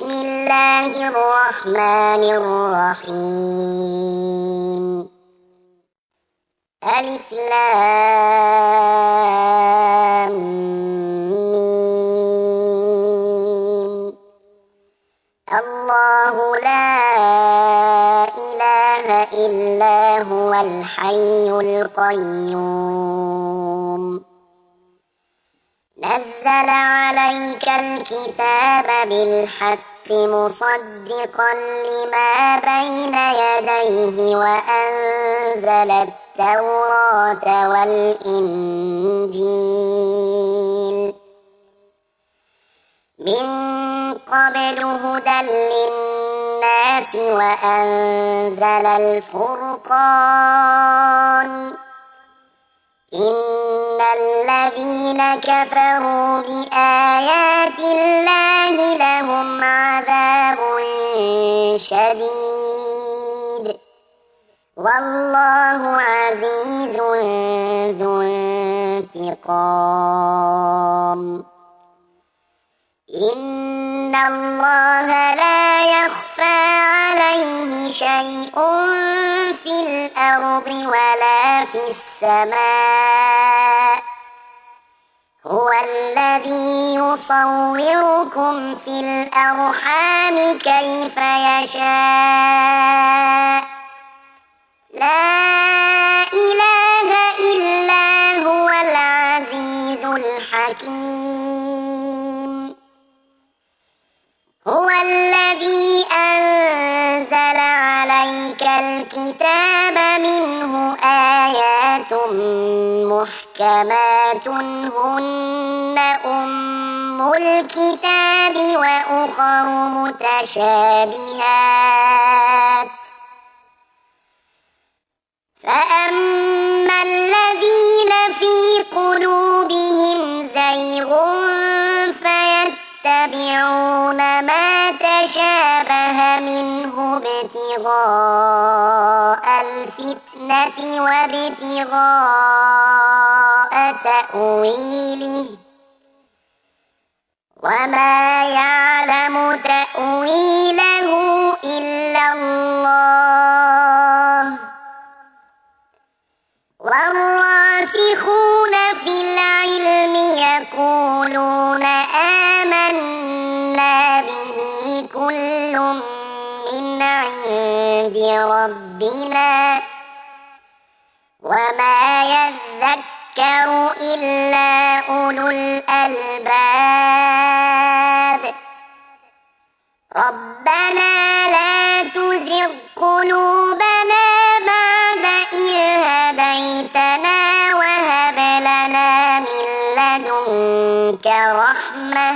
بسم الله الرحمن الرحيم. ألف لام ميم. الله لا إله إلا هو الحي القيوم. نزل عليك الكتاب بالحق مصدقا لما بين يديه وأنزل التوراة والإنجيل من قبل هدى للناس وأنزل الفرقان. إن الذين كفروا بآيات الله لهم عذاب شديد والله عزيز ذو انتقام. إن الله لا يخفى عليه شيء في الأرض ولا في السماء. هو الذي يصوركم في الأرحام كيف يشاء. لا إله إلا هو العزيز الحكيم. هو الذي أنزل عليك الكتاب منه آيات محكمات هن أم الكتاب وأخر متشابهات. فأما الذين في قلوبهم زيغ فيتبعون ما تشابه منه ابتغاء الفتنة وابتغاء تأويله وما يعلم تأويله إلا الله والراسخون في العلم يقولون آمنا به كل من عند ربنا وما يذكر إلا أولو الألباب. ربنا لا تزغ قلوبنا بعد إذ هديتنا وهب لنا من لدنك رحمة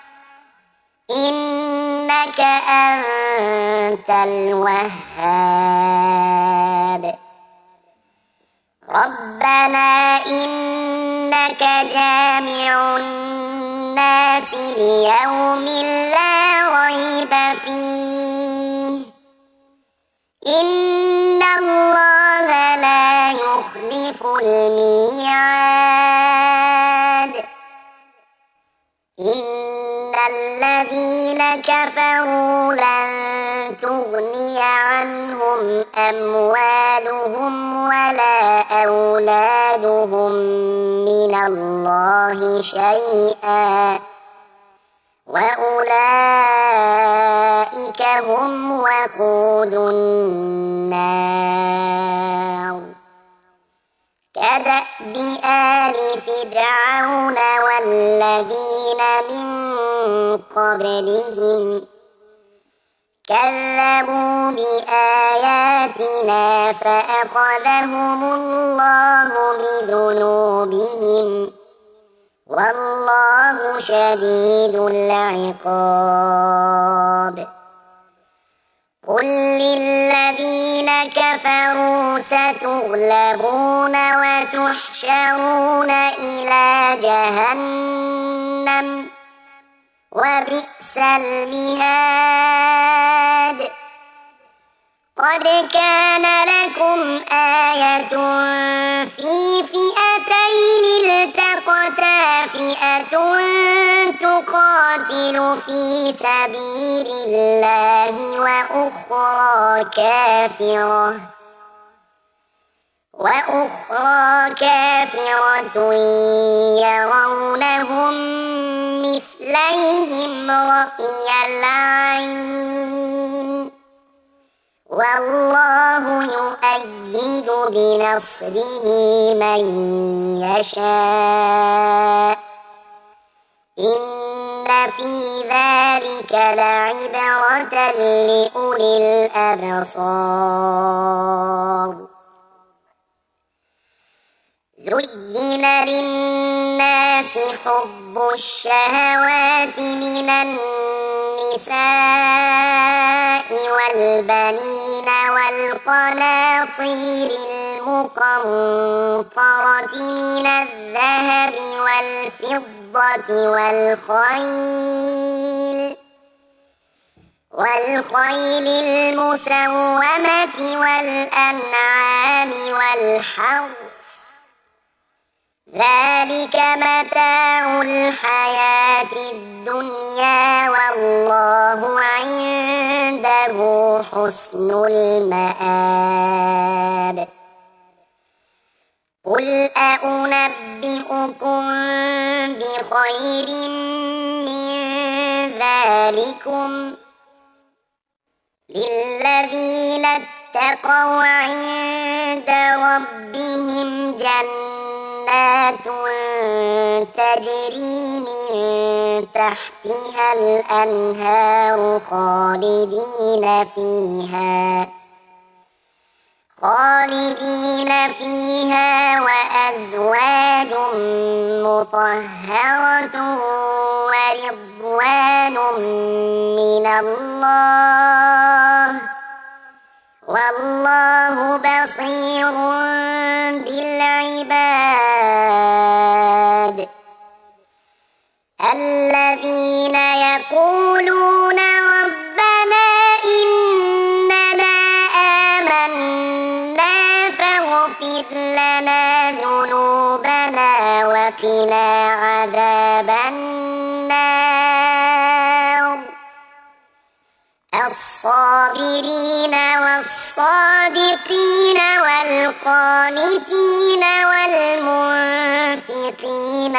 إنك أنت الوهاب. ربنا إنك جامع الناس ليوم لا ريب فيه إن الله لا يخلف الميعاد. إن الذين كفروا لن تغني عنهم أموالهم ولا أولادهم من الله شيئا وأولئك هم وقود النار. كدأب آل فرعون والذين من قبلهم كذبوا بآياتنا فأخذهم الله بذنوبهم والله شديد العقاب. قل للذين كفروا ستغلبون وتحشرون إلى جهنم وبئس المهاد. قد كان لكم آية في فئتين التقتا بغتا فئة تقاتل في سبيل الله وأخرى كافرة يرونهم مثليهم رأي العين والله يؤيد بنصره من يشاء إن في ذلك لعبرة لأولي الأبصار زين للناس حب الشهوات من النساء والبنين والقناطير المقنطرة من الذهب والفضة والخيل المسومة والأنعام والحرث ذلك متاع الحياة الدنيا والله عنده حسن المآب قل أنبئكم بخير من ذلكم للذين اتقوا عند ربهم جنات تجري من تحتها الأنهار خالدين فيها وأزواج مطهرة ورضوان من الله والله بصير بالعباد الذين يقولون ربنا إننا آمنا فاغفر لنا ذنوبنا وقنا عذاب النار الصابرين والصادقين والقانتين والمنفقين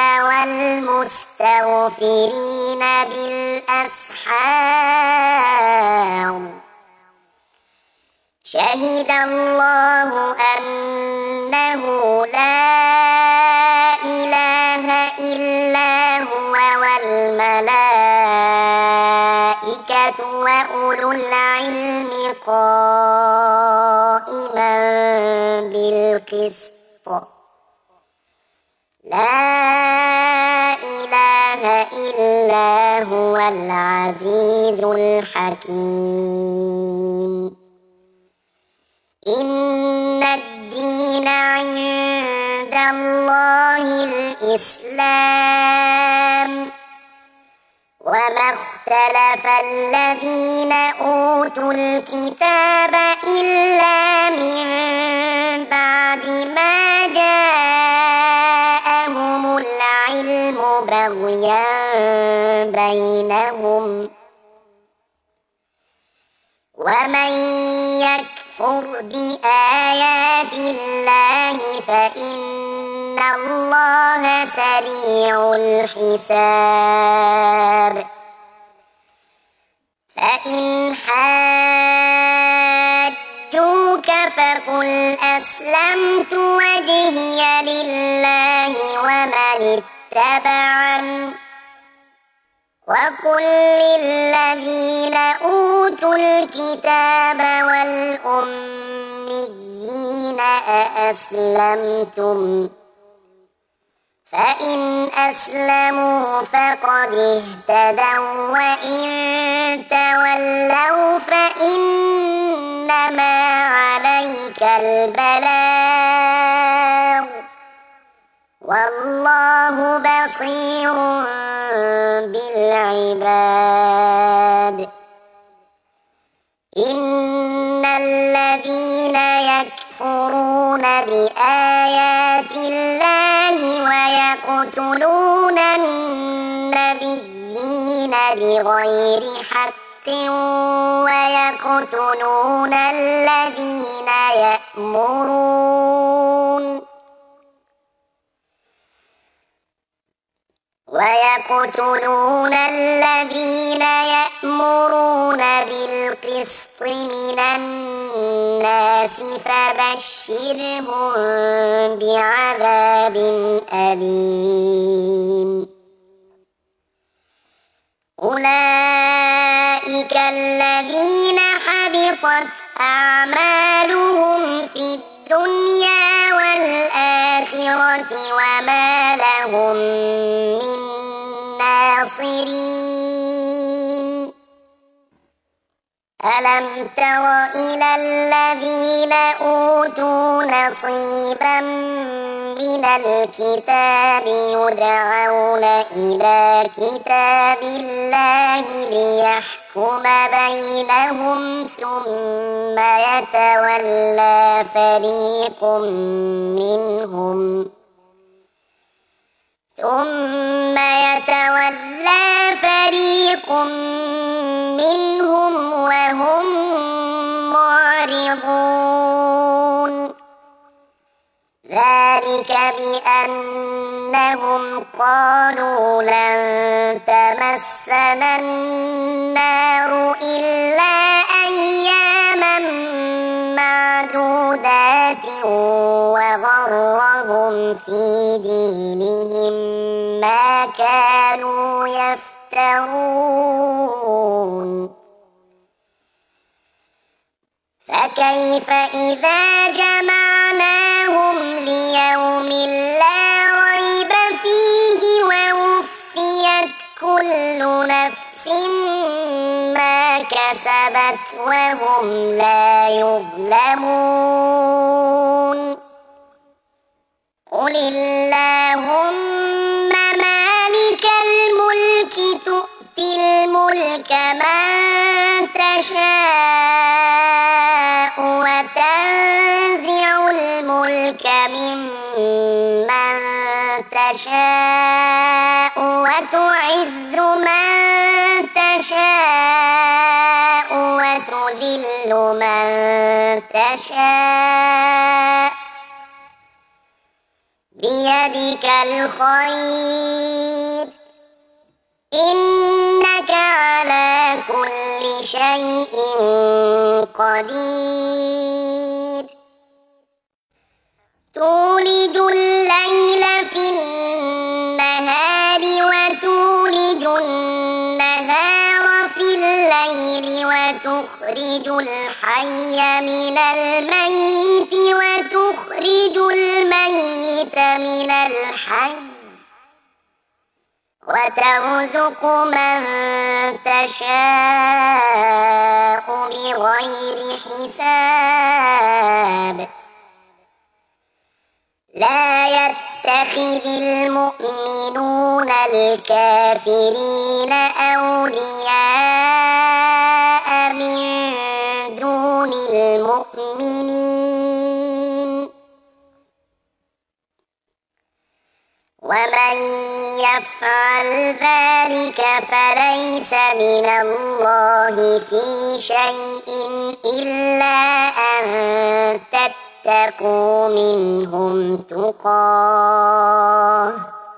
والمستغفرين بالأسحار شهد الله أنه لا إله إلا هو والملائكة وأولو العلم قائما بالقسط لا إله إلا هو العزيز الحكيم إن الدين عند الله الإسلام وما اختلف الذين أوتوا الكتاب إلا من بعد ما جاءهم العلم بغيا بينهم ومن يكفر بآيات الله فإن الله سريع الحساب فإن حاجوك فقل أسلمت وجهي لله ومن اتبعني وقل للذين أوتوا الكتاب والأميين أأسلمتم فإن أسلموا فقد اهتدوا وإن تولوا فإنما عليك البلاغ والله بصير بالعباد إن الذين يكفرون بآيات الله ويقتلون يقتلون النبيين بغير حق ويقتلون الذين يأمرون بالقسط من الناس فبشرهم بعذاب أليم أولئك الذين حبطت أعمالهم في الدنيا والآخرة وما لهم من ناصرين ألم تر إلى الذين أوتوا نصيبا من الكتاب يدعون إلى كتاب الله ليحكم بينهم ثم يتولى فريق منهم وهم معرضون ذلك بأنهم قالوا لن تمسنا النار إلا أياما معدودات وغرهم في دينهم ما كانوا يفترون فكيف إذا جمعناهم ليوم لا ريب فيه ووفيت كل نفس ما كسبت وهم لا يظلمون قل اللهم مالك الملك تؤتي الملك من تشاء وتنزع الملك ممن تشاء وتعز من تشاء وتذل من تشاء بيدك الخير إنك على كل شيء قدير تولج الليل في النهار وتولج النهار في الليل وتخرج الحي من الميت وتخرج الميت من الحي وترزق من تشاء بغير حساب لا يتخذ المؤمنون الكافرين أولياء من دون المؤمنين ومن يفعل ذلك فليس من الله في شيء إلا أن تتقوا منهم تقاه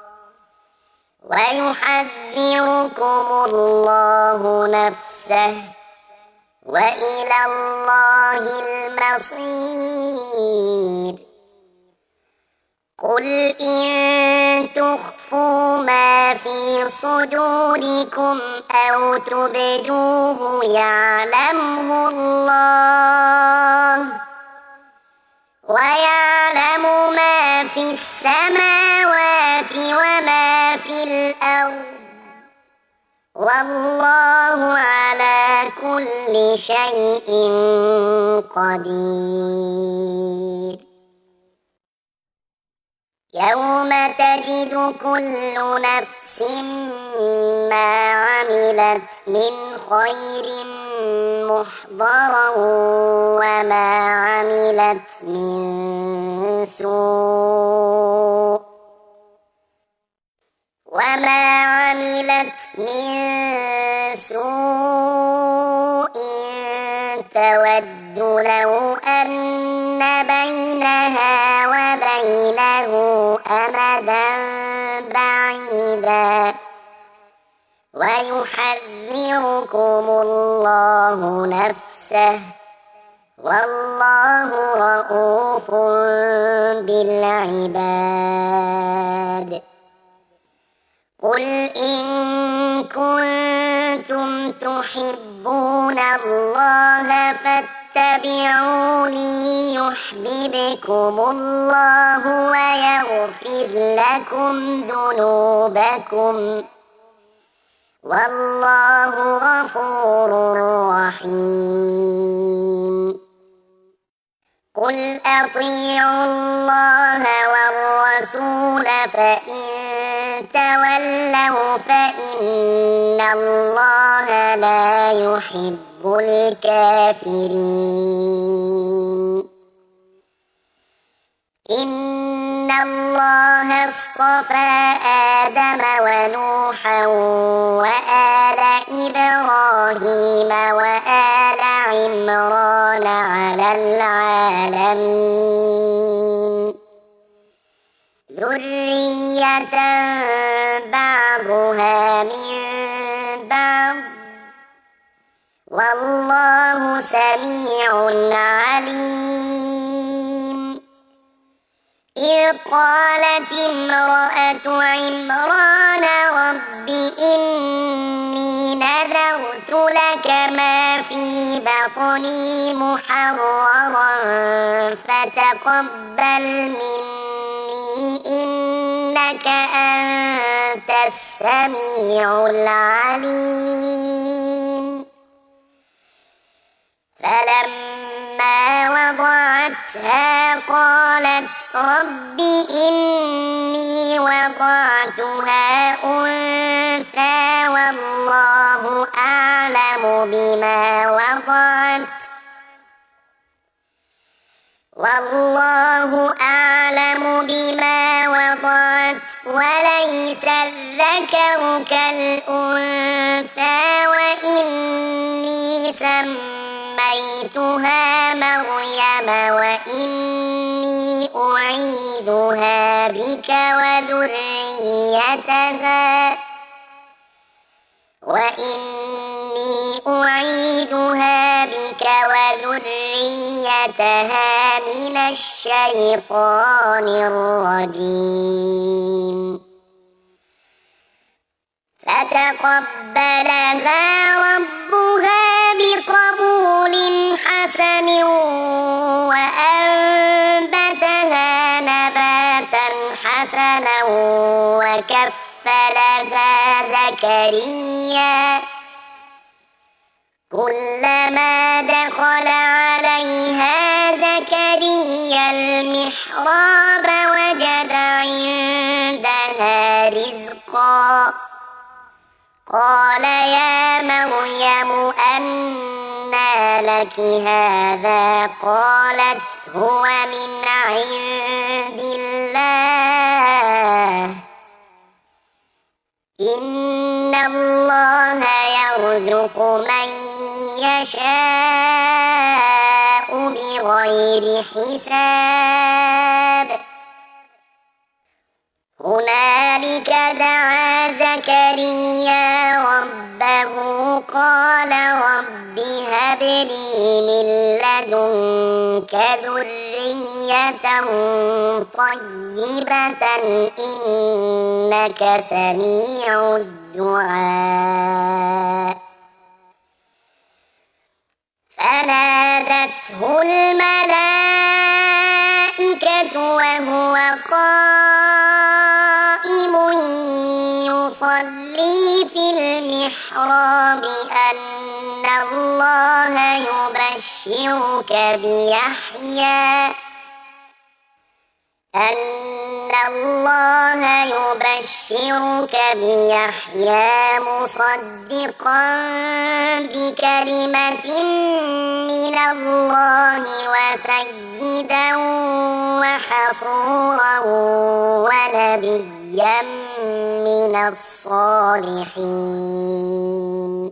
ويحذركم الله نفسه وإلى الله المصير قل إن تخفوا ما في صدوركم أو تبدوه يعلمه الله ويعلم ما في السماوات وما في الأرض والله على كل شيء قدير يوم تجد كل نفس ما عملت من خير محضرا وما عملت من سوء وما عملت من سوء تود لو أن بينها وبينه أمدا بعيدا ويحذركم الله نفسه والله رءوف بالعباد قل إن كنتم تحبون الله فاتبعوني يحببكم الله ويغفر لكم ذنوبكم والله غفور رحيم قل أطيعوا الله والرسول فإن تولوا فإن الله لا يحب الكافرين إن الله اصطفى آدم ونوحا وآل إبراهيم وآل عمران على العالمين ذرية بعضها من بعض والله سميع عليم إذ قالت امرأة عمران رب إني نذرت لك ما في بطني محررا فتقبل مني إنك أنت السميع العليم فلما وضعتها قالت رب إني وضعتها أنثى والله أعلم بما وضعت وليس الذكر كالأنثى وإني سميتها مريم وإني أعيذها بك وذريتها من الشيطان الرجيم فتقبلها ربها بقبول حسن وأنبتها نباتا حسنا وكفلها زكريا كلما دخل عليها زكريا المحراب وجد عندها رزقا قال يا مريم أنى لك هذا قالت هو من عند الله إن الله يرزق من يشاء بغير حساب هنالك دعا زكريا ربه قال رب هب لي من لدنك ذرية طيبة إنك سميع الدعاء فنادته الملائكة وهو قائم يصلي في المحراب أن الله يبشرك بيحيى مصدقا بكلمة من الله وسيدا وحصورا ونبيا من الصالحين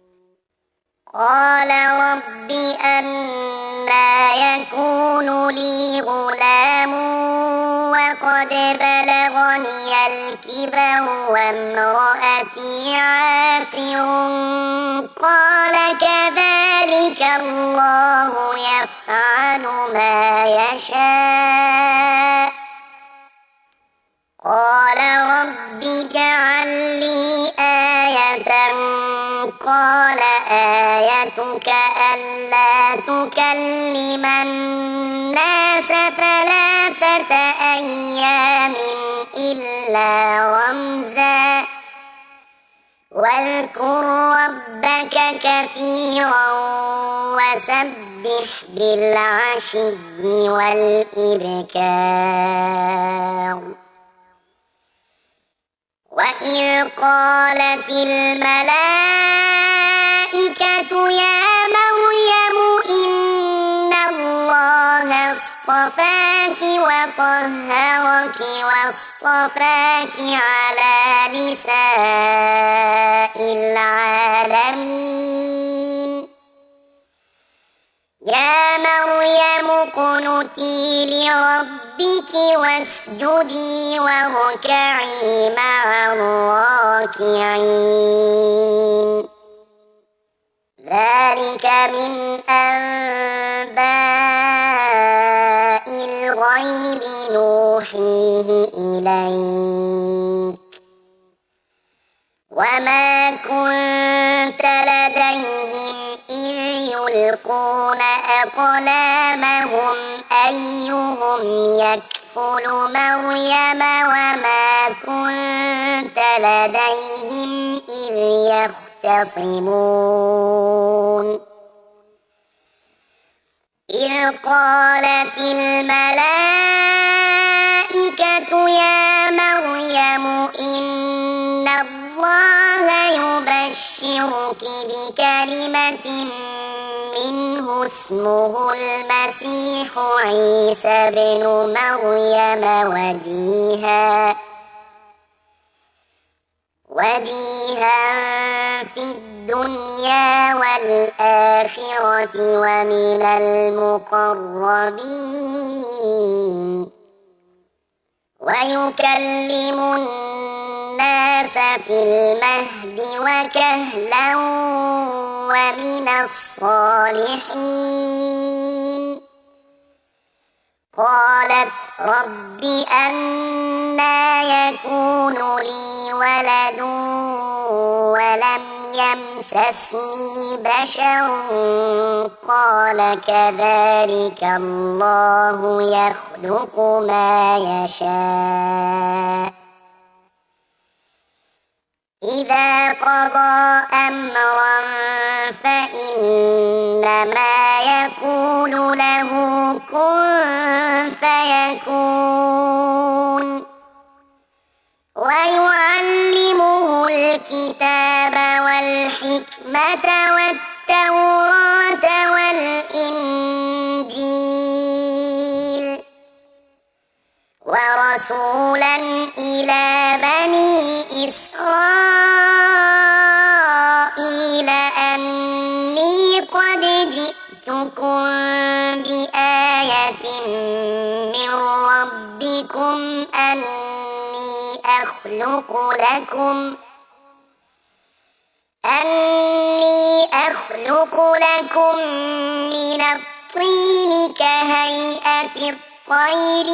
قال رب أنى يكون لي غلام وقد بلغني الكبر وامرأتي عاقر قال كذلك الله يفعل ما يشاء قال رب اجعل لي آية قال آيتك ألا تكلم الناس 3 أيام إلا رمزا واذكر ربك كثيرا وسبح بالعشي والإبكار وإذ قالت الملائكة يا مريم إن الله اصطفاك وطهرك واصطفاك على نساء العالمين يا مريم اقنتي لربك واسجدي واركعي مع الراكعين ذلك من أنباء الغيب نوحيه إليك وما كنت لديهم إذ يلقون أقلامهم أيهم يكفل مريم وما كنت لديهم إذ يختصمون إذ قالت الملائكة يا مريم إن الله يبشرك بكلمة منه اسمه المسيح عيسى بن مريم وجيها في الدنيا والآخرة ومن المقربين ويكلم الناس في المهد وكهلا ومن الصالحين قالت رب أنى يكون لي ولد ولم يمسسني بشر قال كذلك الله يخلق ما يشاء إذا قضى أمرا فإنما يقول له كن فيكون ويعلمه الكتاب والحكمة والتوراة والإنجيل ورسولا إلى بني إسرائيل أني قد جئتكم بآية من ربكم أني أخلق لكم من الطين كهيئة الطير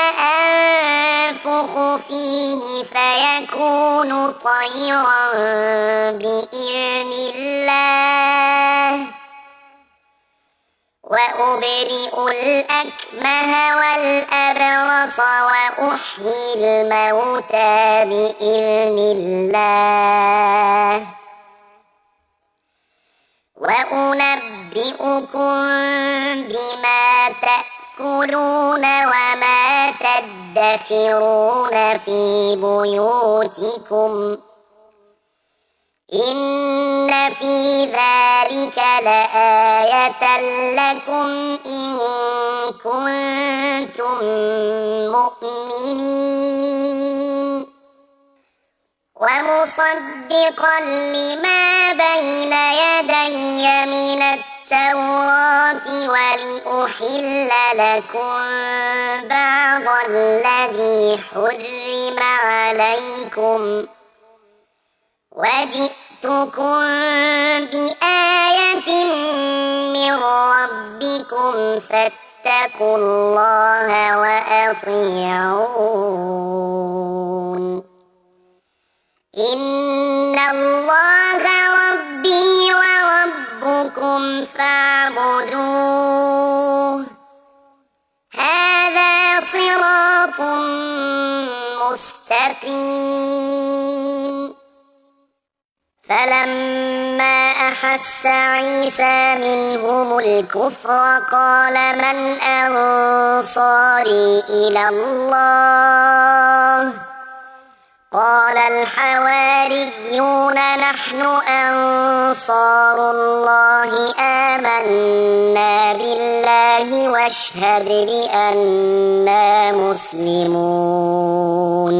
فأنفخ فيه فيكون طيرا بإذن الله وأبرئ الأكمه والأبرص وأحيي الموتى بإذن الله وأنبئكم بما تأكلون وما تدخرون في بيوتكم إن في ذلك لآية لكم إن كنتم مؤمنين ومصدقا لما بين يدي من التوراة ولأحل لكم بعض الذي حرم عليكم وجئتكم بآية من ربكم فاتقوا الله وأطيعون إن الله ربي وربكم فاعبدوه هذا صراط مستقيم فلما أحس عيسى منهم الكفر قال من أنصاري إلى الله قال الحواريون نحن أنصار الله آمنا بالله واشهد بأننا مسلمون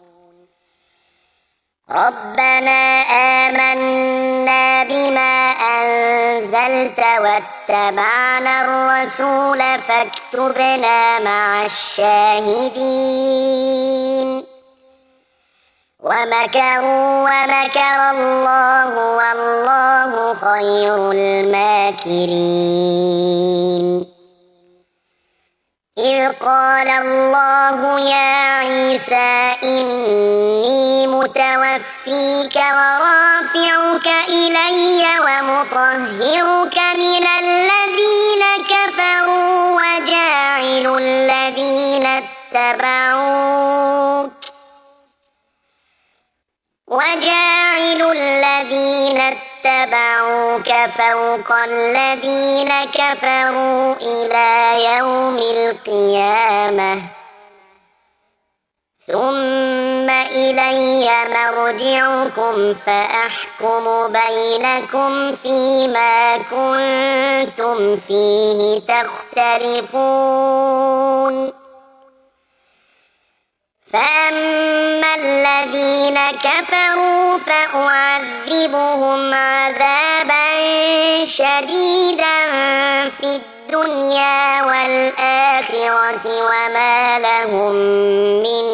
ربنا آمنا بما أنزلت واتبعنا الرسول فاكتبنا مع الشاهدين ومكروا ومكر الله والله خير الماكرين إذ قال الله يا عيسى إني متوفيك ورافعك إلي ومطهرك من الذين كفروا وجاعل الذين اتبعوك فوق الذين كفروا إلى يوم القيامة ثم إلي مرجعكم فأحكم بينكم فيما كنتم فيه تختلفون فأما الذين كفروا فأعذبهم عذابا شديدا في الدنيا والآخرة وما لهم من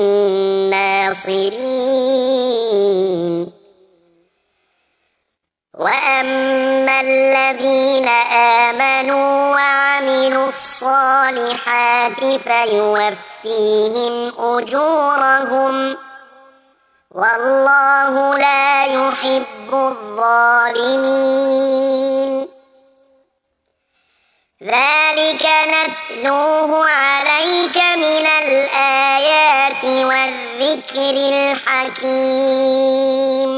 ناصرين وأما الذين آمنوا وعملوا الصالحات فيوفيهم أجورهم والله لا يحب الظالمين ذلك نتلوه عليك من الآيات والذكر الحكيم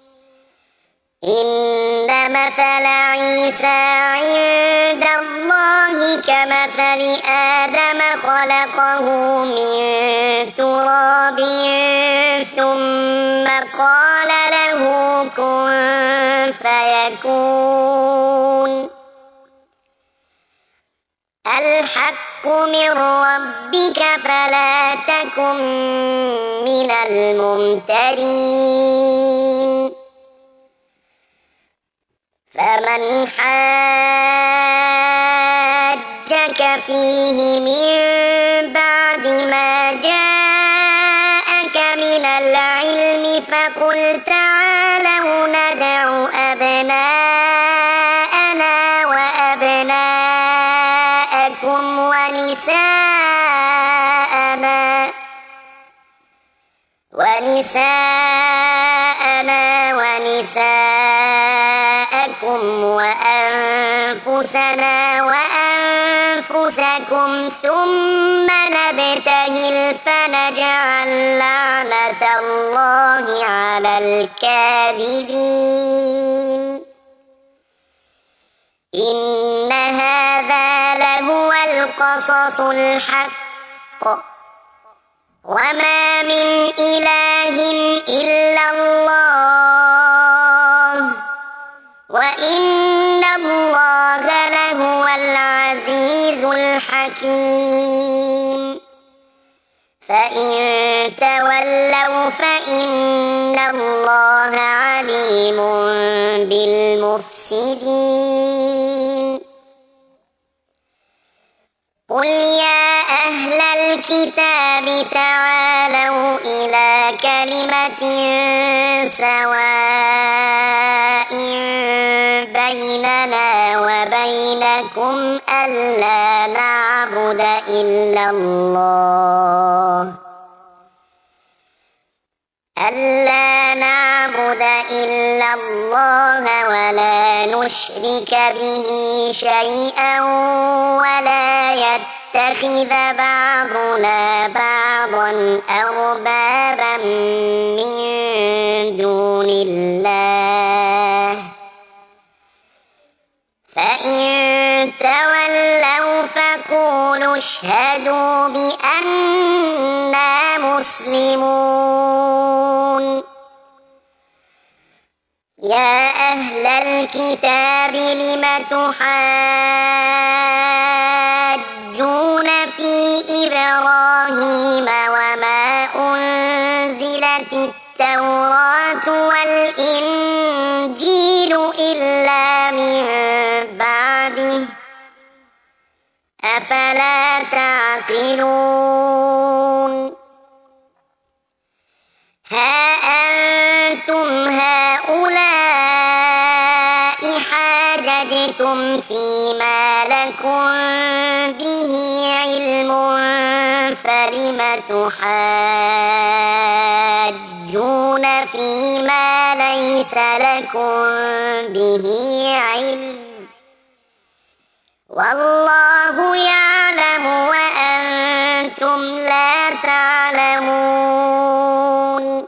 إن مثل عيسى عند الله كمثل آدم خلقه من تراب ثم قال له كن فيكون الحق من ربك فلا تكن من الممترين فمن حاجك فيه من بعد ما جاءك من العلم فقل تعالوا ندع أبناءنا وأبناءكم ونساءنا ونساءكم وأنفسنا وأنفسكم ثم نبتهل فنجعل لعنة الله على الكاذبين إن هذا لهو القصص الحق وما من إله إلا الله وإن الله لهو العزيز الحكيم فإن تولوا فإن الله عليم بالمفسدين قل يا أهل الكتاب تعالوا إلى كلمة سواء بيننا وبينكم ألا نعبد إلا الله ولا نشرك به شيئا ولا يتخذ بعضنا بعضا أربابا من دون الله فإن تولوا فقولوا اشهدوا بأننا مسلمون يا أهل الكتاب لم تحاجون في إبراهيم وما أنزلت التوراة والإنجيل إلا من بعده أفلا تعقلون ها أنتم هؤلاء حاججتم فيما لكم به علم فلم تحاجون فيما ليس لكم به علم والله يعلم وأنتم لا تعلمون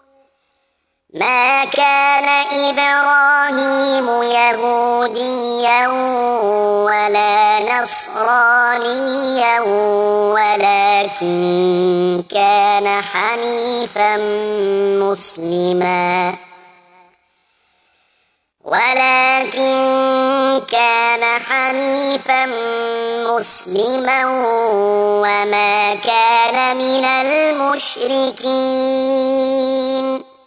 ما كان إبراهيم يهوديا ولا نصرانيا ولكن كان حنيفا مسلما وما كان من المشركين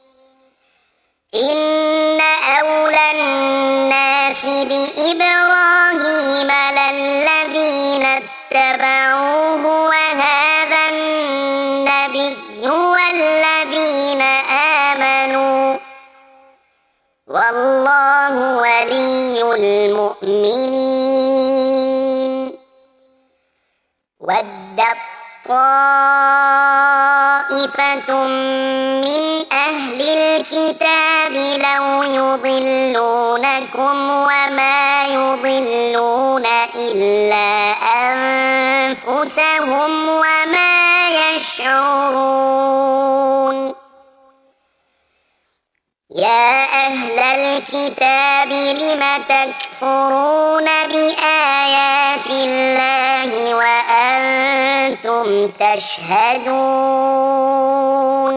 إن أولى الناس بإبراهيم للذين اتبعوه وهذا النبي والذين آمنوا والله ولي المؤمنين ودت طائفة من أهل الكتاب لو يضلونكم وما يضلون إلا أنفسهم وما يشعرون يا أهل الكتاب لم تكفرون بآيات الله وأنتم تشهدون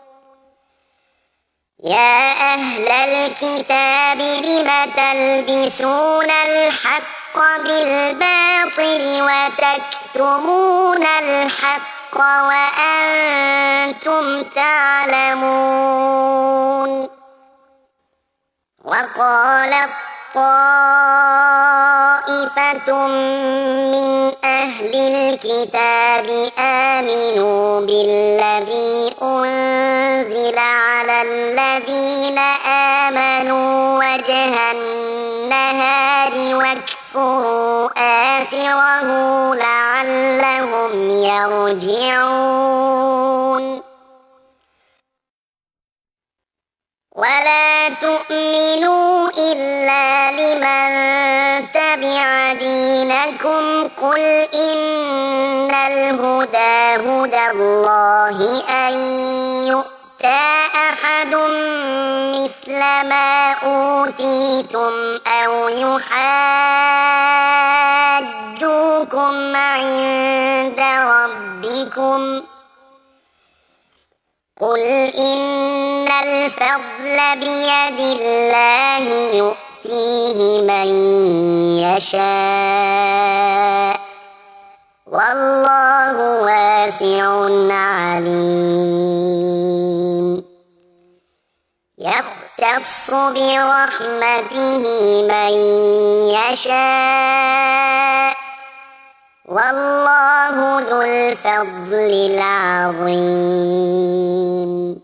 يا أهل الكتاب لم تلبسون الحق بالباطل وتكتمون الحق وأنتم تعلمون وقالت طائفة من أهل الكتاب آمنوا بالذي أنزل على الذين آمنوا وجه النهار واكفروا آخره لعلهم يرجعون ولا تؤمنوا إلا لمن تبع دينكم قل إن الهدى هدى الله أن يؤتى أحد مثل ما أوتيتم أو يحاجوكم عند ربكم قل إن الفضل بيد الله يؤتيه من يشاء والله واسع عليم يختص برحمته من يشاء والله ذو الفضل العظيم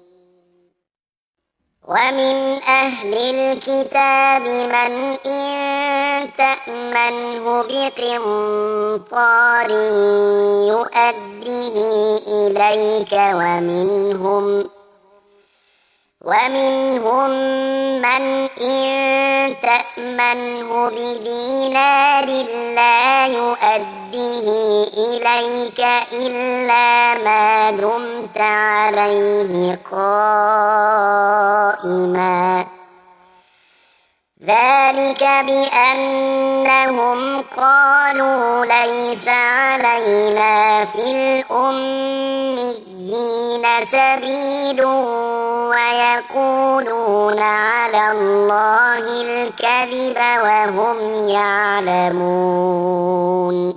ومن أهل الكتاب من إن تأمنه بقنطار يؤديه إليك ومنهم من إن تأمنه بدينار لا يؤديه إليك إلا ما دمت عليه قائما ذلك بأنهم قالوا ليس علينا في الأميين سبيل ويقولون على الله الكذب وهم يعلمون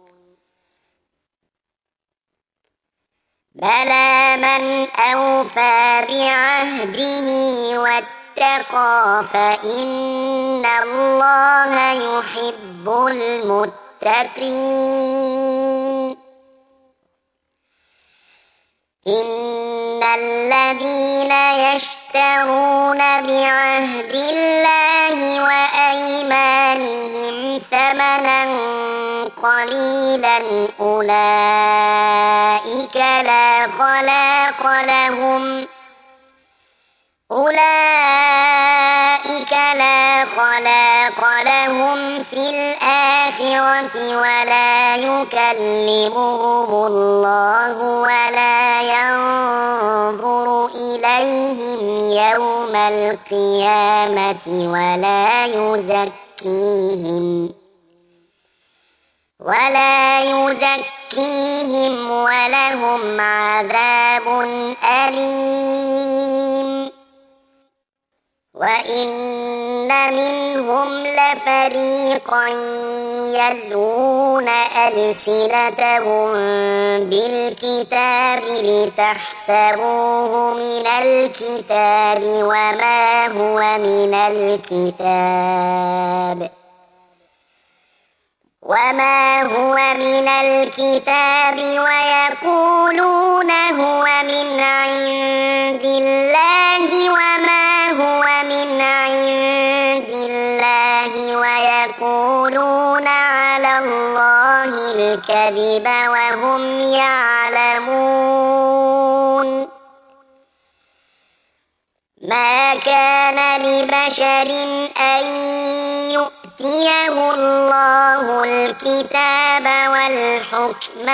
بلى من أوفى بعهده واتقى فإن الله يحب المتقين إن الذين يشترون بعهد الله وأيمانهم ثمنا قليلا أولئك لا خلاق لهم في الآخرة ولا يكلمهم الله ولا ينظر إليهم يوم القيامة ولا يزكيهم ولهم عذاب أليم وإن منهم لفريقا يلوون ألسنتهم بالكتاب لتحسبوه من الكتاب وما هو من الكتاب ويقولون هو من عند الله وما هو من عند الله ويقولون على الله الكذب وهم يعلمون ما كان لبشر أن يؤتيه الله الكتاب والحكم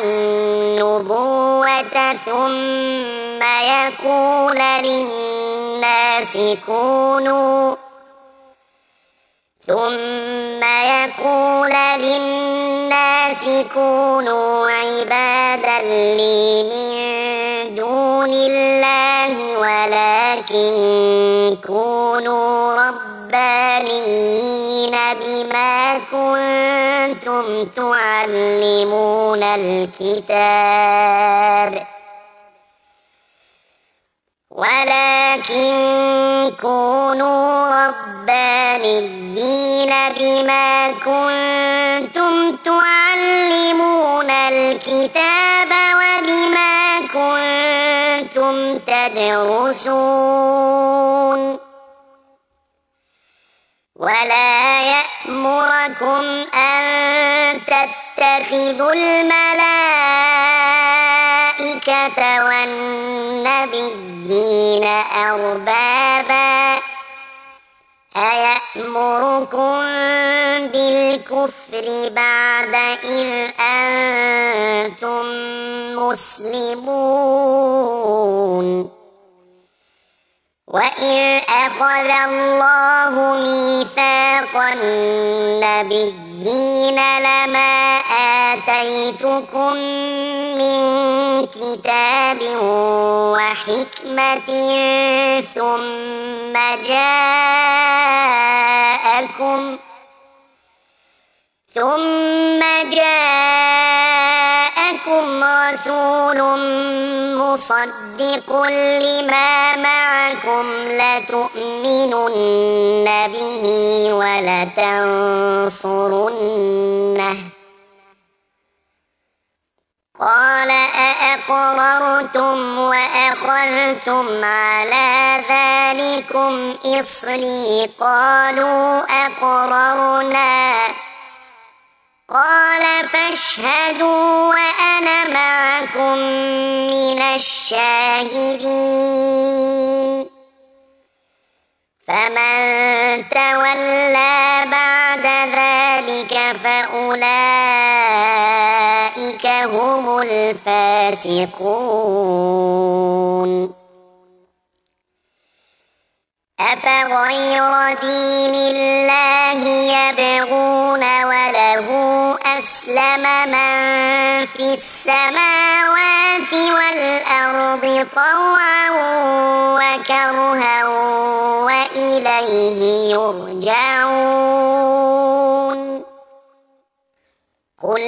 والنبوة ثم يقول للناس كونوا عبادا لي من دون الله ولكن كونوا ربانيين بما كنتم تعلمون الكتاب وبما كنتم تدرسون ولا يأمركم أن تتخذوا الملائكة والنبيين أربابا أيأمركم بالكفر بعد إذ أنتم مسلمون وإذ أخذ الله ميثاق النبيين لما آتيتكم من كتاب وحكمة ثم جاءكم رسول مصدق لما معكم لتؤمنن به ولتنصرنه قال أأقررتم وأخذتم على ذلكم إصري قالوا أقررنا قال فاشهدوا وأنا معكم من الشاهدين فمن تولى بعد ذلك فأولئك هم الفاسقون أفغير دين الله يبغون وله أسلم من في السماوات والأرض طوعا وكرها وإليه يرجعون قل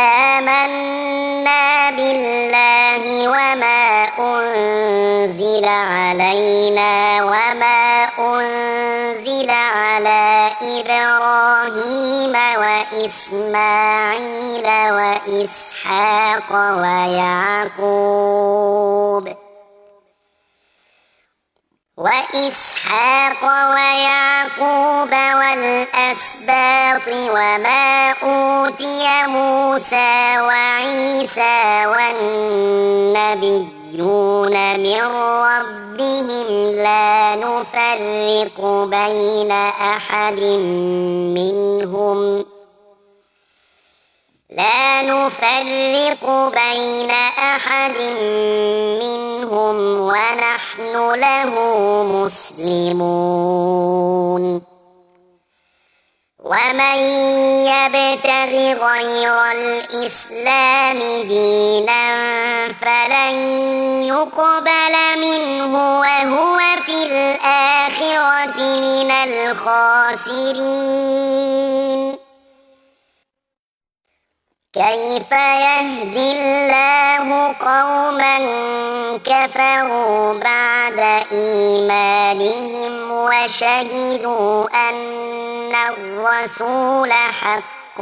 آمنا بالله وما أنزل علينا وما أنزل على إبراهيم وإسماعيل وإسحاق ويعقوب والأسباط وما أوتي موسى وعيسى والنبيون من ربهم لا نفرق بين أحد منهم ونحن له مسلمون ومن يبتغ غير الإسلام دينا فلن يقبل منه وهو في الآخرة من الخاسرين كيف يهدي الله قوما كفروا بعد إيمانهم وشهدوا أن الرسول حق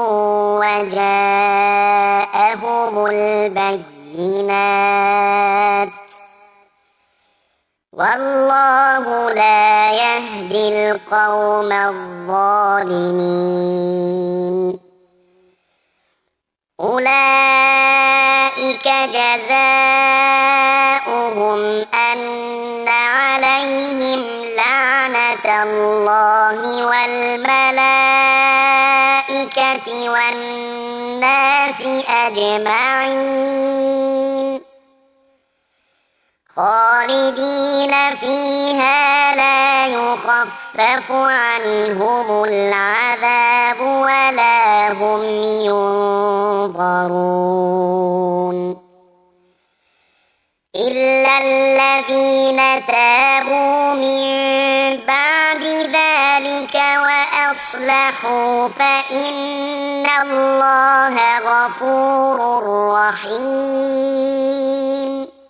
وجاءهم البينات والله لا يهدي القوم الظالمين أولئك جزاؤهم أن عليهم لعنة الله والملائكة والناس أجمعين خالدين فيها لا يخفف عنهم العذاب ولا هم ينظرون إلا الذين تابوا من بعد ذلك وأصلحوا فإن الله غفور رحيم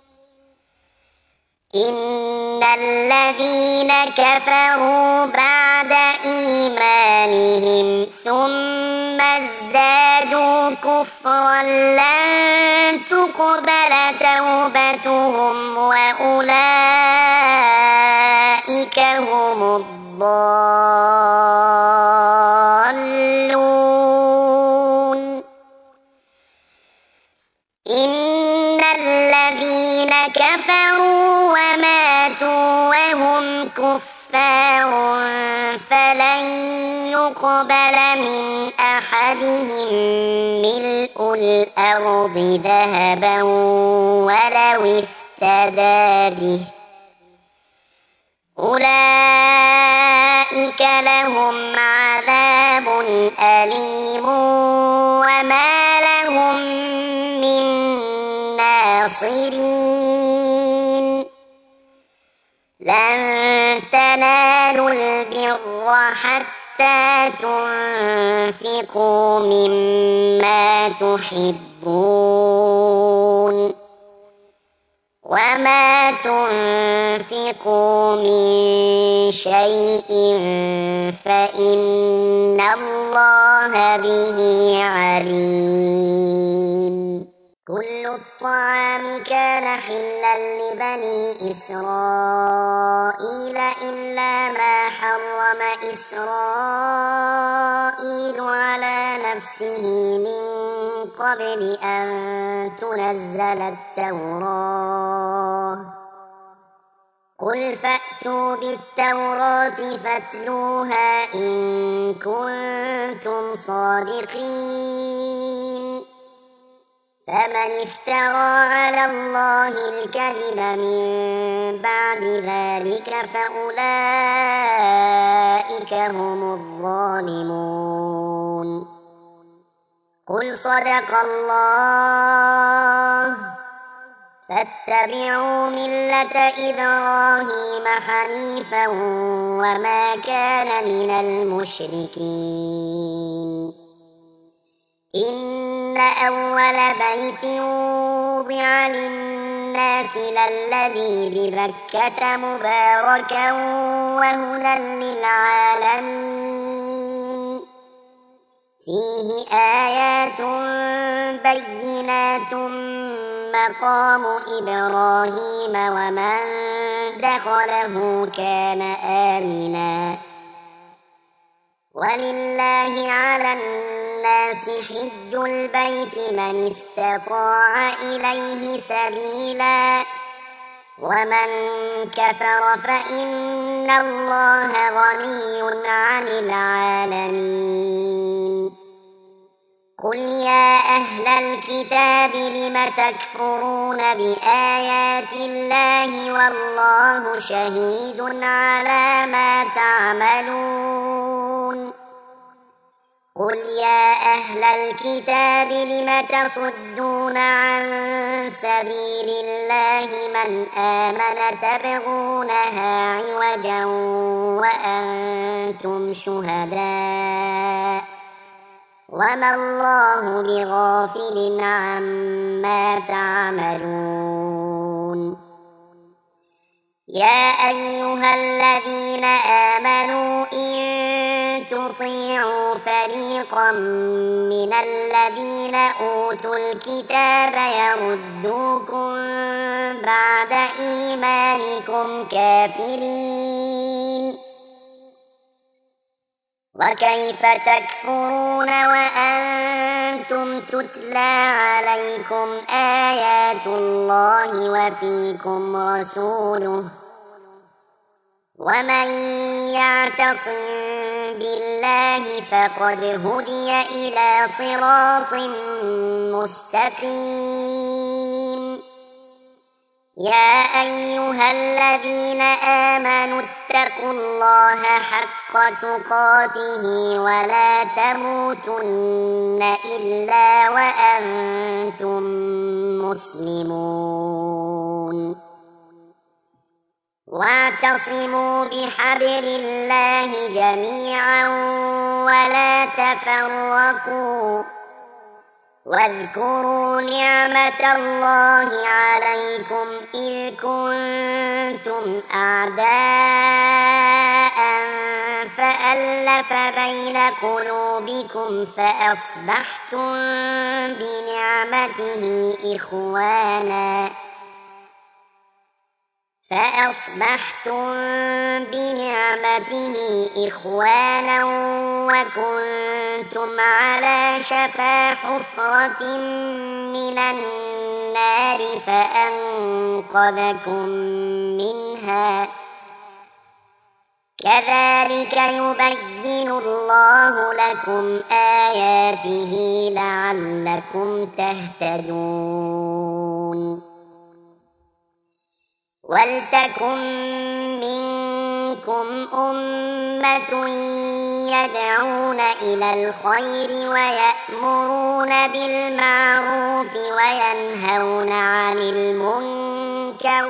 إن الذين كفروا بعد إيمانهم ثم ازدادوا كفرا لن تقبل توبتهم وأولئك هم الضالون إن الذين كفروا وماتوا وهم كفار فلن يقبل من أحدهم ملء الأرض ذهبا ولو افتدى به أولئك لهم عذاب أليم وما لهم من ناصرين لن تنالوا البر حتى تنفقوا مما تحبون وما تنفقوا من شيء فإن الله به عليم. كل الطعام كان حلا لبني إسرائيل إلا ما حرم إسرائيل على نفسه من قبل أن تنزل التوراة. قل فأتوا بالتوراة فاتلوها إن كنتم صادقين. فمن افترى على الله الكذب من بعد ذلك فأولئك هم الظالمون. قل صدق الله. فاتبعوا ملة إبراهيم حنيفا وما كان من المشركين. إن أول بيت وضع للناس للذي ببكة مباركا وهدى للعالمين. فيه آيات بينات مقام إبراهيم ومن دخله كان آمنا. ولله على الناس حج البيت من استطاع إليه سبيلا ومن كفر فإن الله غني عن العالمين. قل يا أهل الكتاب لم تكفرون بآيات الله والله شهيد على ما تعملون. قل يا أهل الكتاب لم تصدون عن سبيل الله من آمن تبغونها عوجا وأنتم شهداء وما الله بغافل عما تعملون. يا أيها الذين آمنوا إن تطيعوا فريقا من الذين أوتوا الكتاب يردوكم بعد إيمانكم كافرين. وكيف تكفرون وأنتم تتلى عليكم آيات الله وفيكم رسوله ومن يعتصم بالله فقد هدي إلى صراط مستقيم. يا أيها الذين آمنوا اتقوا الله حق تقاته ولا تموتن إلا وأنتم مسلمون. واعتصموا بحبل الله جميعا ولا تفرقوا واذكروا نعمة الله عليكم إذ كنتم أعداء فألف بين قلوبكم فأصبحتم بنعمته إخوانا وكنتم على شفا حفرة من النار فأنقذكم منها. كذلك يبين الله لكم آياته لعلكم تهتدون. ولتكن منكم أمة يدعون إلى الخير ويأمرون بالمعروف وينهون عن المنكر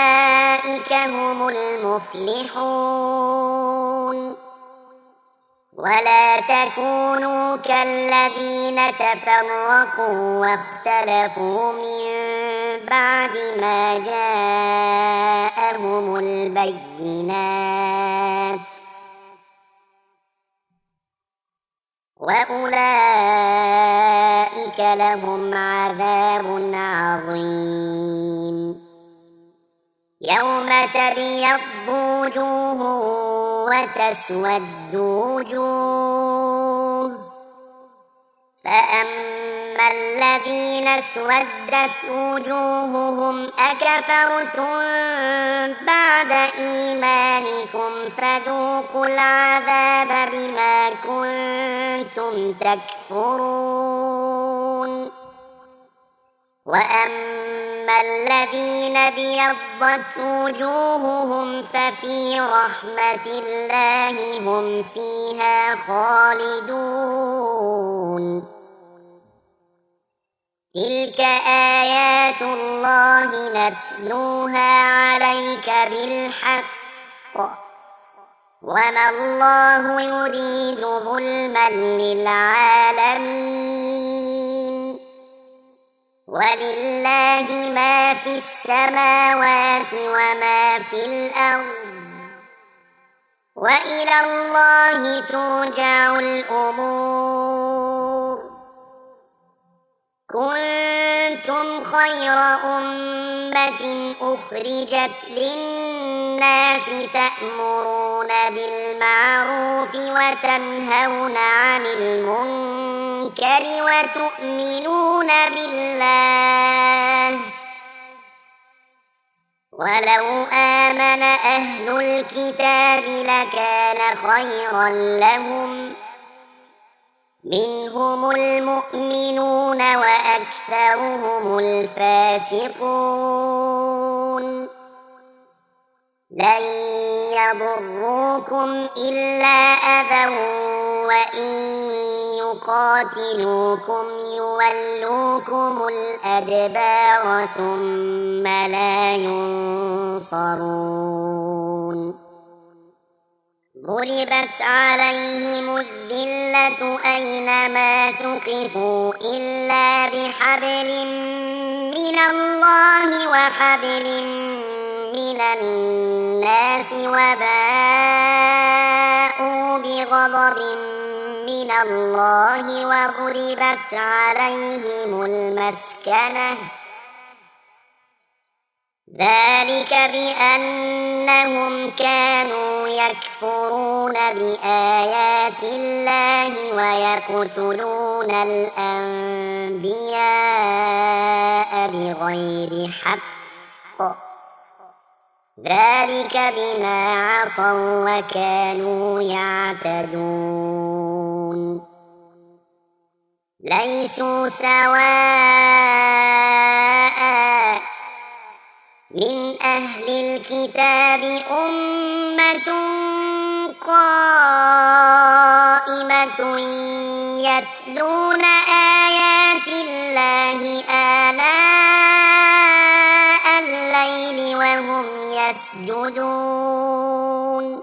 وأولئك هم المفلحون. ولا تكونوا كالذين تفرقوا واختلفوا من بعد ما جاءهم البينات وأولئك لهم عذاب عظيم يوم تبيض وجوه وتسود وجوه فأما الذين اسودت وجوههم أكفرتم بعد إيمانكم فذوقوا العذاب بما كنتم تكفرون وأما الذين ابيضت وجوههم ففي رحمة الله هم فيها خالدون تلك آيات الله نتلوها عليك بالحق وما الله يريد ظلما للعالمين ولله ما في السماوات وما في الأرض وإلى الله ترجع الأمور كنتم خير أمة أخرجت للناس تأمرون بالمعروف وتنهون عن المنكر وتؤمنون بالله ولو آمن أهل الكتاب لكان خيرا لهم منهم المؤمنون وأكثرهم الفاسقون لن يضروكم إلا أذى وإن يقاتلوكم يولوكم الأدبار ثم لا ينصرون ضربت عليهم الذلة أينما ثقفوا إلا بحبل من الله وحبل من الناس وباءوا بغضب من الله وضربت عليهم المسكنة ذلك بأنهم كانوا يكفرون بآيات الله ويقتلون الأنبياء بغير حق ذلك بما عصوا وكانوا يعتدون ليسوا سواء من أهل الكتاب أمة قائمة يتلون آيات الله آناء الليل وهم يسجدون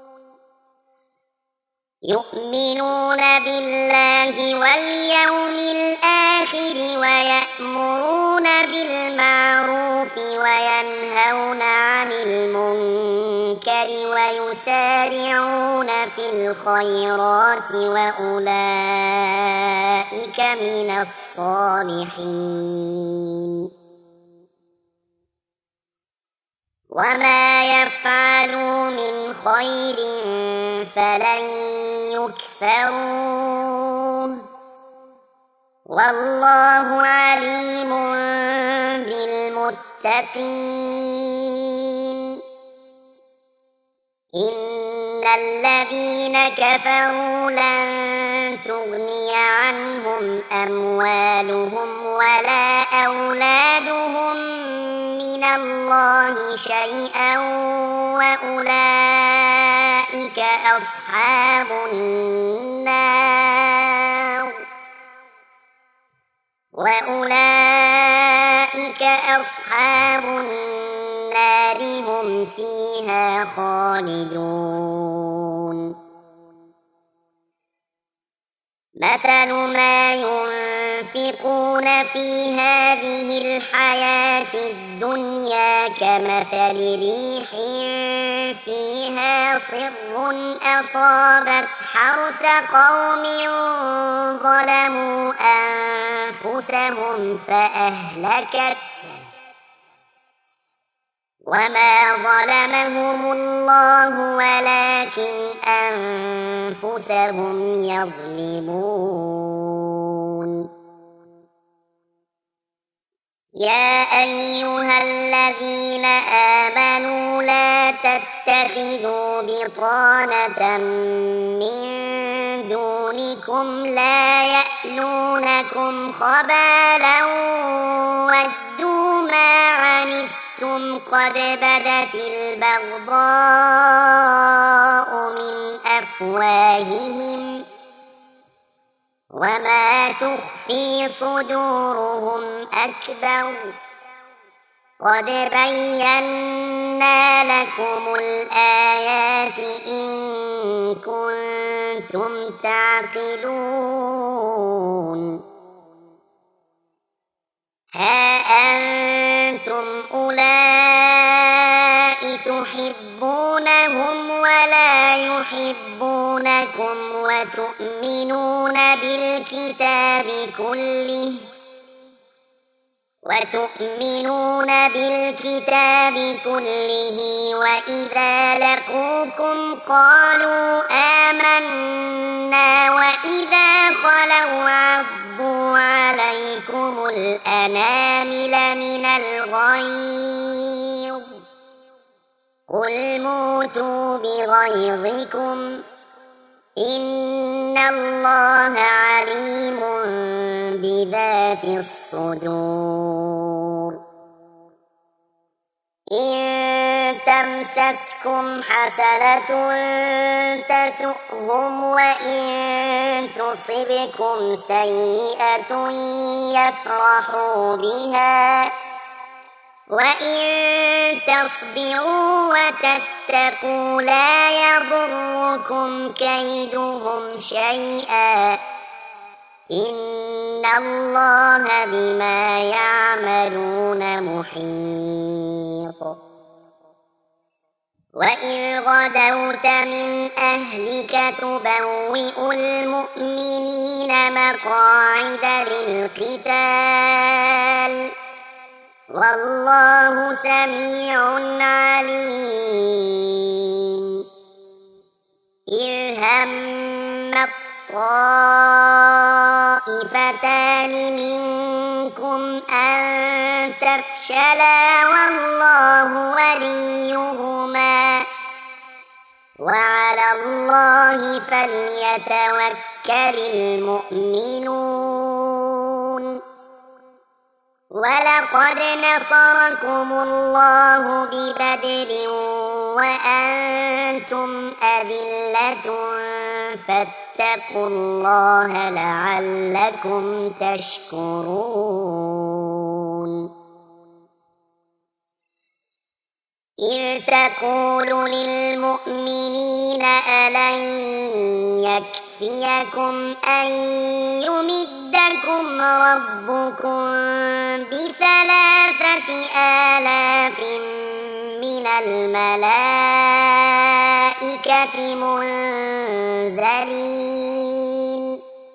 يؤمنون بالله واليوم الآخر ويأمرون بالمعروف وينهون عن المنكر ويسارعون في الخيرات وأولئك من الصالحين وما يفعلوا من خير فلن يكفروه والله عليم بالمتقين إن الذين كفروا لن تغني عنهم أموالهم ولا أولادهم من الله شيئا وأولئك أصحاب النار هم فيها خالدون مثل ما ينفقون في هذه الحياة الدنيا كمثل ريح فيها صر أصابت حرث قوم ظلموا أنفسهم فأهلكته وما ظلمهم الله ولكن أنفسهم يظلمون يا أيها الذين آمنوا لا تتخذوا بطانة من دونكم لا يألونكم خبالا ودوا ما عنتم قد بدت البغضاء من أفواههم وما تخفي صدورهم أكبر قد بينا لكم الآيات إن كنتم تعقلون ها أنتم أولئك تحبونهم ولا يحبونكم وتؤمنون بالكتاب كله وإذا لقوكم قالوا آمنا وإذا خلوا عضوا عليكم الأنامل من الغيظ قل موتوا بغيظكم إن الله عليم بذات الصدور إن تمسسكم حسنة تسؤهم وإن تصبكم سيئة يفرحوا بها وإن تصبروا وتتقوا لا يضركم كيدهم شيئا إن الله بما يعملون محيط وإذ غدوت من أهلك تبوئ المؤمنين مقاعد للقتال والله سميع عليم إذ هم الطائفتان منكم أن تفشلا والله وليهما وعلى الله فليتوكل المؤمنون ولقد نصركم الله ببدر وأنتم أذلة فاتقوا الله لعلكم تشكرون إذ تقول للمؤمنين ألن يكفيكم أن يمدكم ربكم ب3,000 من الملائكة منزلين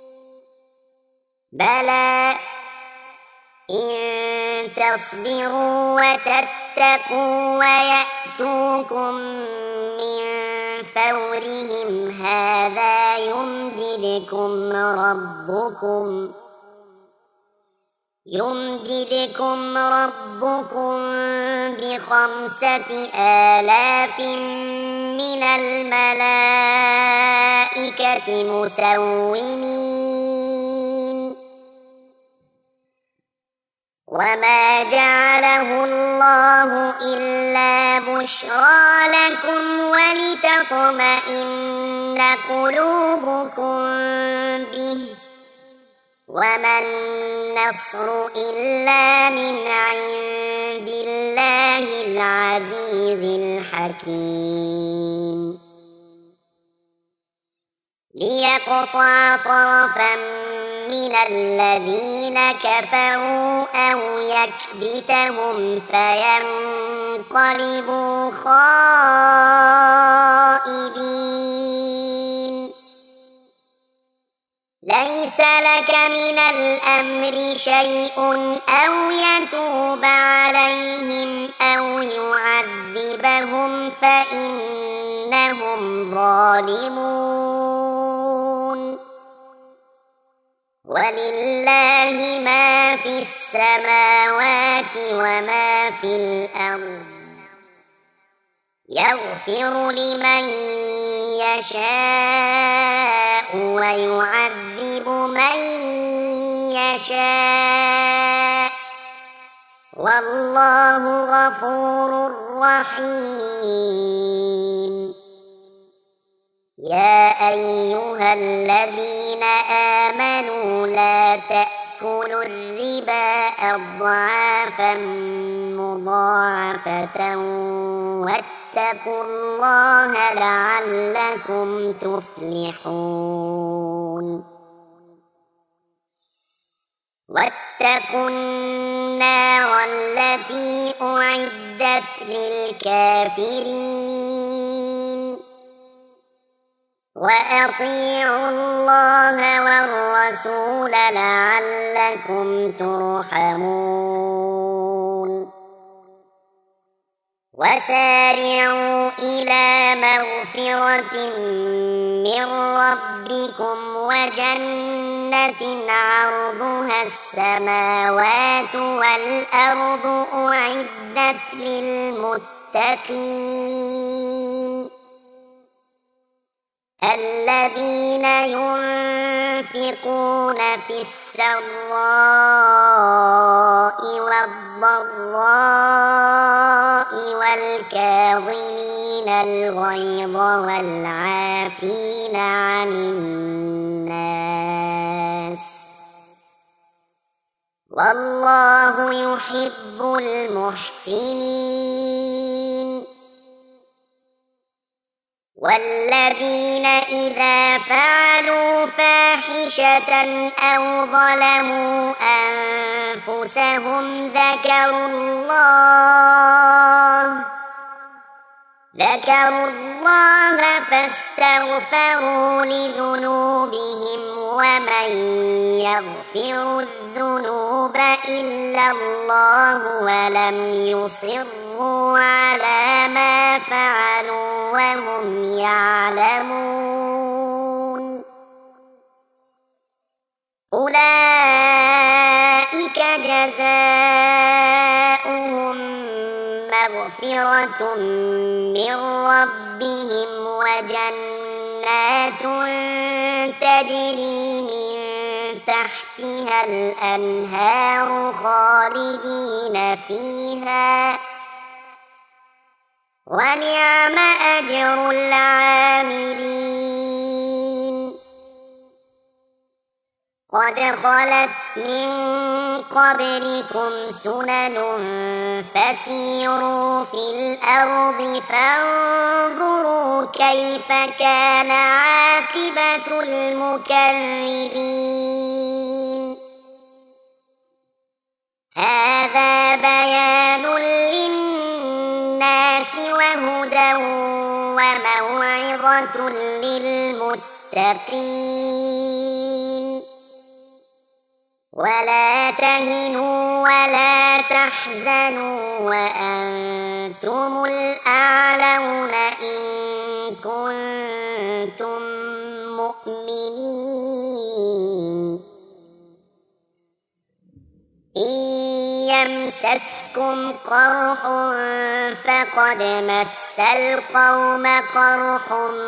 بلى إن تصبروا وتتقوا ويأتوكم من فورهم هذا يمددكم ربكم ب5,000 من الملائكة مسومين وما جعله الله إلا بشرى لكم ولتطمئن قلوبكم به وما النصر إلا من عند الله العزيز الحكيم ليقطع طرفا من الذين كفروا أو يكبتهم فينقلبوا خائبين. ليس لك من الأمر شيء أو يتوب عليهم أو يعذبهم فإنهم ظالمون. ولله ما في السماوات وما في الأرض. يغفر لمن يشاء ويعذب من يشاء والله غفور رحيم. يا أيها الذين آمنوا لا تأكلوا الربا أضعافا مضاعفة واتقوا الله لعلكم تفلحون. واتقوا النار التي أعدت للكافرين. وأطيعوا الله والرسول لعلكم ترحمون. وسارعوا إلى مغفرة من ربكم وجنة عرضها السماوات والأرض أعدت للمتقين الذين ينفقون في السراء والضراء والكاظمين الغيظ والعافين عن الناس والله يحب المحسنين. والذين إذا فعلوا فاحشة أو ظلموا أنفسهم ذكروا الله فاستغفروا لذنوبهم ومن يغفر الذنوب إلا الله ولم يصروا على ما فعلوا وهم يعلمون. أولئك جزاؤهم مغفرة من ربهم وجنات تجري من تحتها الأنهار خالدين فيها ونعم أجر العاملين. قد خلت من قبلكم سنن فسيروا في الأرض فانظروا كيف كان عاقبة المكذبين. هذا بيان للناس وهدى وموعظة للمتقين. ولا تهنوا ولا تحزنوا وأنتم الأعلون إن كنتم مؤمنين. إن يمسسكم قرح فقد مس القوم قرح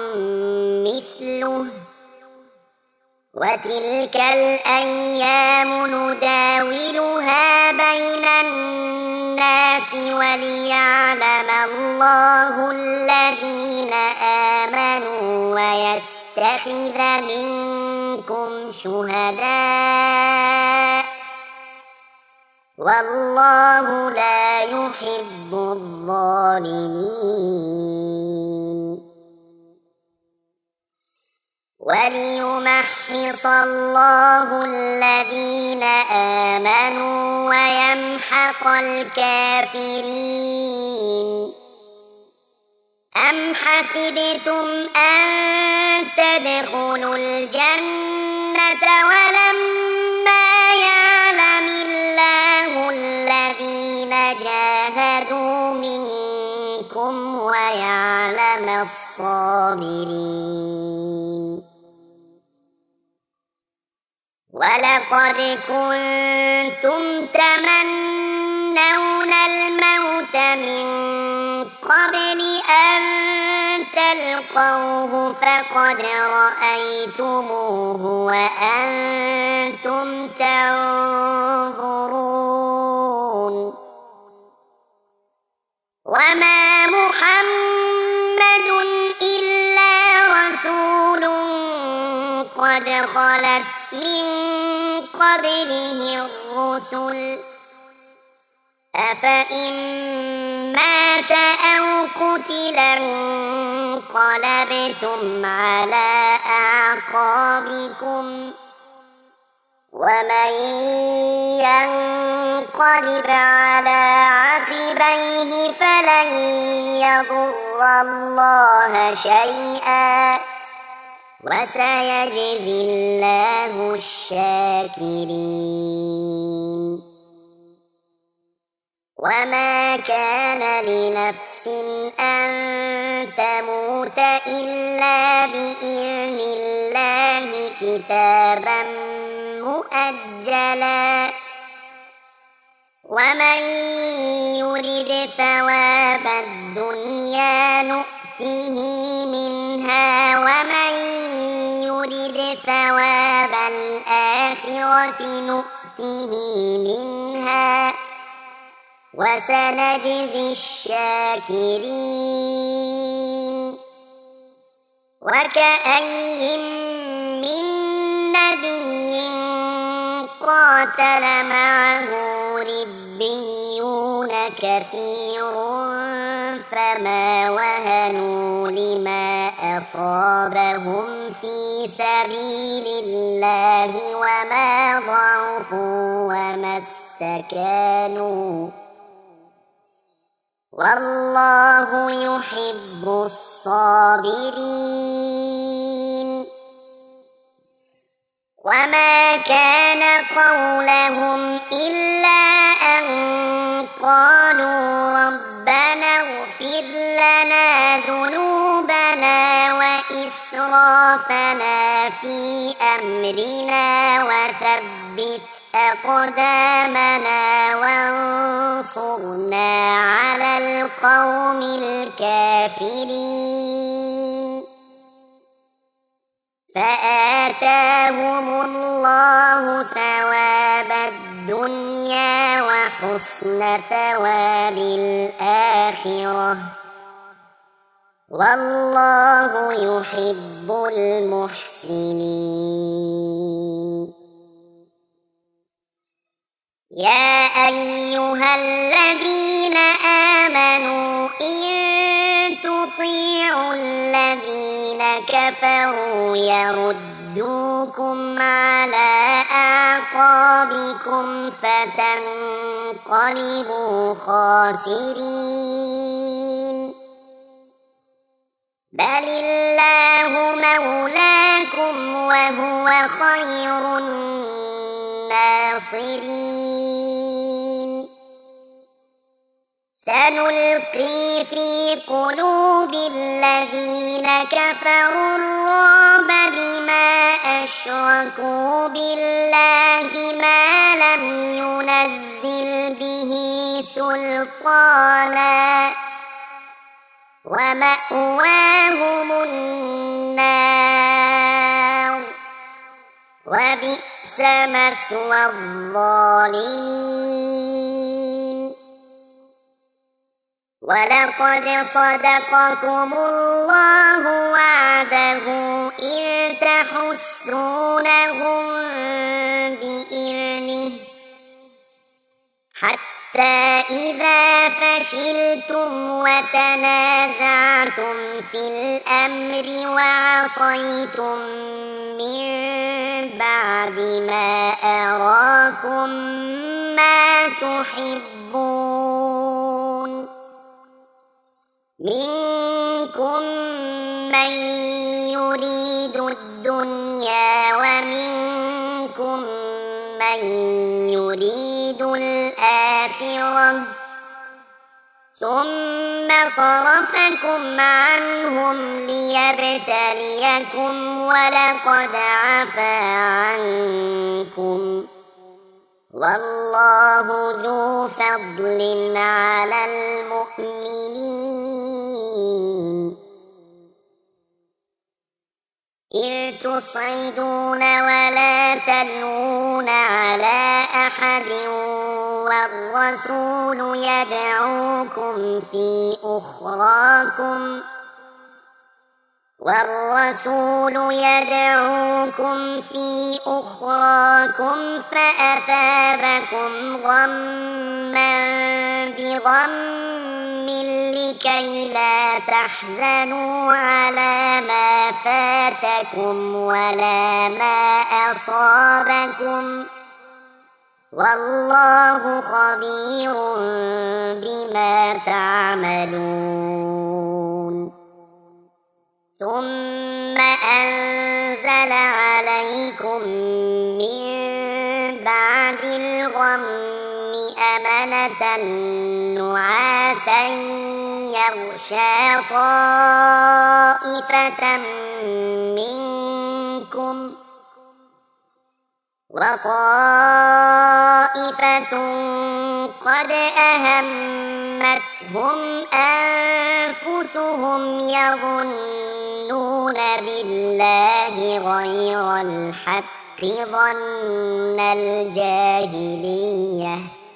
مثله وتلك الأيام نداولها بين الناس وليعلم الله الذين آمنوا ويتخذ منكم شهداء والله لا يحب الظالمين. وليمحص الله الذين آمنوا ويمحق الكافرين. أم حسبتم أن تدخلوا الجنة ولما يعلم الله الذين جاهدوا منكم ويعلم الصابرين. ولقد كنتم تمنون الموت من قبل أن تلقوه فقد رأيتموه وأنتم تنظرون. وما محمد إلا رسول قد خلت من قبله الرسل أفإن مات أو قتلا انقلبتم على أعقابكم ومن ينقلب على عقبيه فلن يضر الله شيئا وسيجزي الله الشاكرين. وما كان لنفس أن تموت إلا بإذن الله كتابا مؤجلا. ومن يرد ثواب الدنيا نؤته منها ومن يرد ثواب الآخرة نؤته منها وسنجزي الشاكرين. وكأي من نبي قاتل معه ربيون كثير فما وهنوا لما أصابهم في سبيل الله وما ضعفوا وما استكانوا والله يحب الصابرين. وما كان قولهم إلا أن قالوا ربنا اغفر لنا ذنوبنا وإسرافنا في أمرنا وثبت أقدامنا وانصرنا على القوم الكافرين. فآتاهم الله ثواب الدنيا وحسن ثواب الآخرة والله يحب المحسنين. يا أيها الذين آمنوا إن تطيعوا الذين كفروا يردوكم على أعقابكم فتنقلبوا خاسرين. بل الله مولاكم وهو خير الناصرين. سنلقي في قلوب الذين كفروا الرعب بما أشركوا بالله ما لم ينزل به سلطانا ومأواهم النار وبئس مثوى الظالمين. ولقد صدقكم الله وعده إذ تحسونهم بإذنه حتى حتى إذا فشلتم وتنازعتم في الأمر وعصيتم من بعد ما أراكم ما تحبون منكم من يريد الدنيا ومنكم من يريد الآخرة ثم صرفكم عنهم ليبتليكم ولقد عفا عنكم والله ذو فضل على المؤمنين إذ تصعدون ولا تلوون على أحد والرسول يدعوكم في أخراكم فأثابكم غما بغم لكي لا تحزنوا على ما فاتكم ولا ما أصابكم والله خبير بما تعملون ثم أنزل عليكم من بعد الغم أمنة نعاسا يغشى طائفة منكم وطائفة قد أهمتهم أنفسهم يظنون بالله غير الحق ظن الجاهلية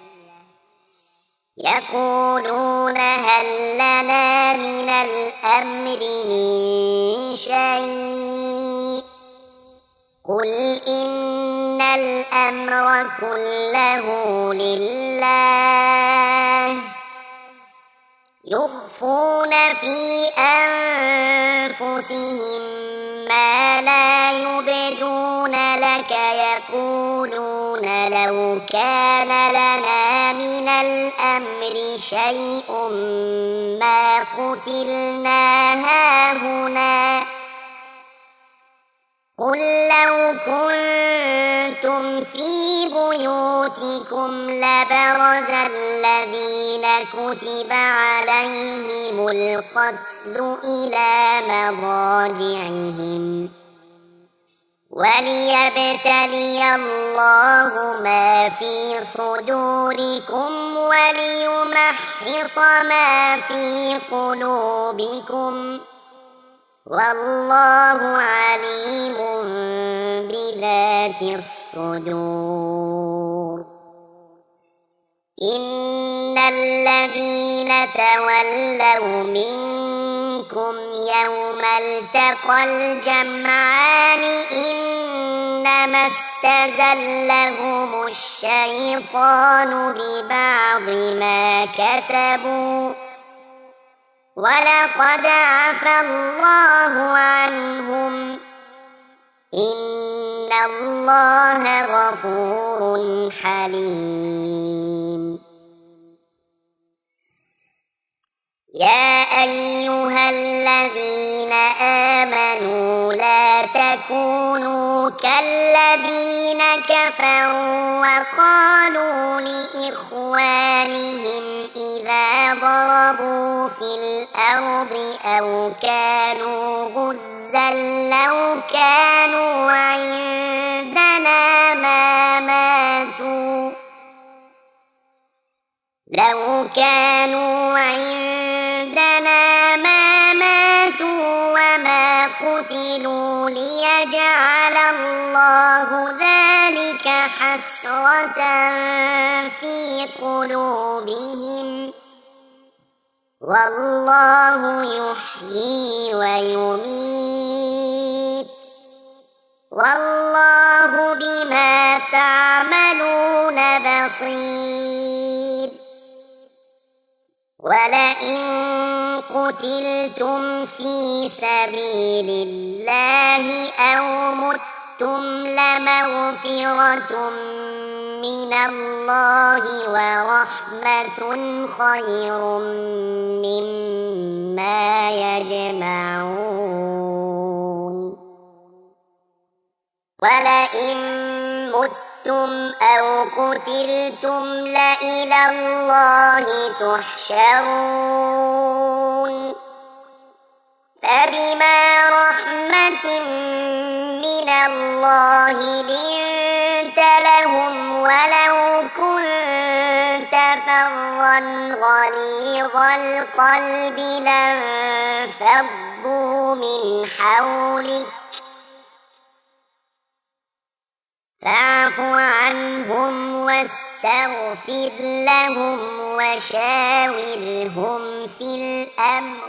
يقولون هل لنا من الأمر من شيء قل إن الأمر كله لله يخفون في أنفسهم ما لا يبدون لك يقولون لو كان لنا من الأمر شيء ما قتلنا هاهنا قل لو كنتم في بيوتكم لبرز الذين كتب عليهم القتل إلى مضاجعهم وليبتلي الله ما في صدوركم وليمحص ما في قلوبكم والله عليم بذات الصدور إن الذين تولوا منكم يوم التقى الجمعان إنما استزلهم الشيطان ببعض ما كسبوا ولقد عفا الله عنهم إن الله غفور حليم يا أيها الذين آمنوا لا تكونوا كالذين كفروا وقالوا لإخوانهم إذا ضربوا في الأرض أو كانوا غزا لو كانوا عندنا ما ماتوا وما قتلوا ليجعل الله ذلك حسرة في قلوبهم والله يحيي ويميت والله بما تعملون بصير ولئن قتلتم في سبيل الله أو متم لمغفرة من الله ورحمة خير مما يجمعون ولئن متم أو قتلتم لإلى الله تحشرون فبما رحمة من الله لنت لهم ولو كنت فظا غليظ القلب لانفضوا من حولك فاعف عنهم واستغفر لهم وشاورهم في الأمر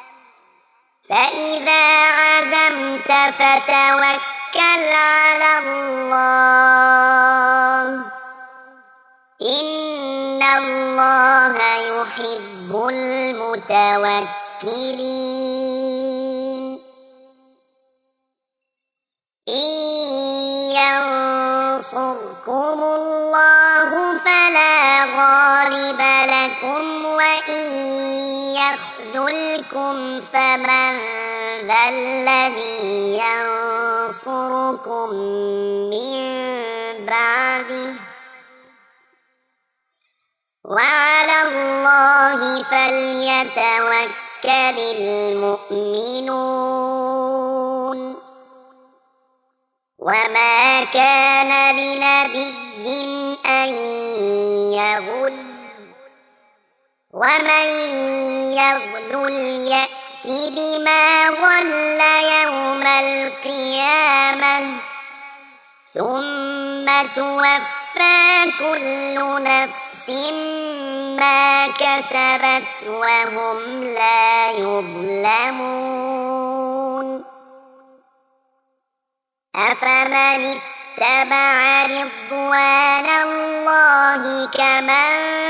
فإذا عزمت فتوكل على الله إن الله يحب المتوكلين إن ينصركم الله فلا غالب لكم وإن يخذلكم فمن ذا الذي ينصركم من بعده وعلى الله فليتوكل المؤمنون وما كان لنبي أن يغل ومن يغل يأت بما غل يوم القيامة ثم توفى كل نفس ما كسبت وهم لا يظلمون أفمن اتبع رضوان الله كمن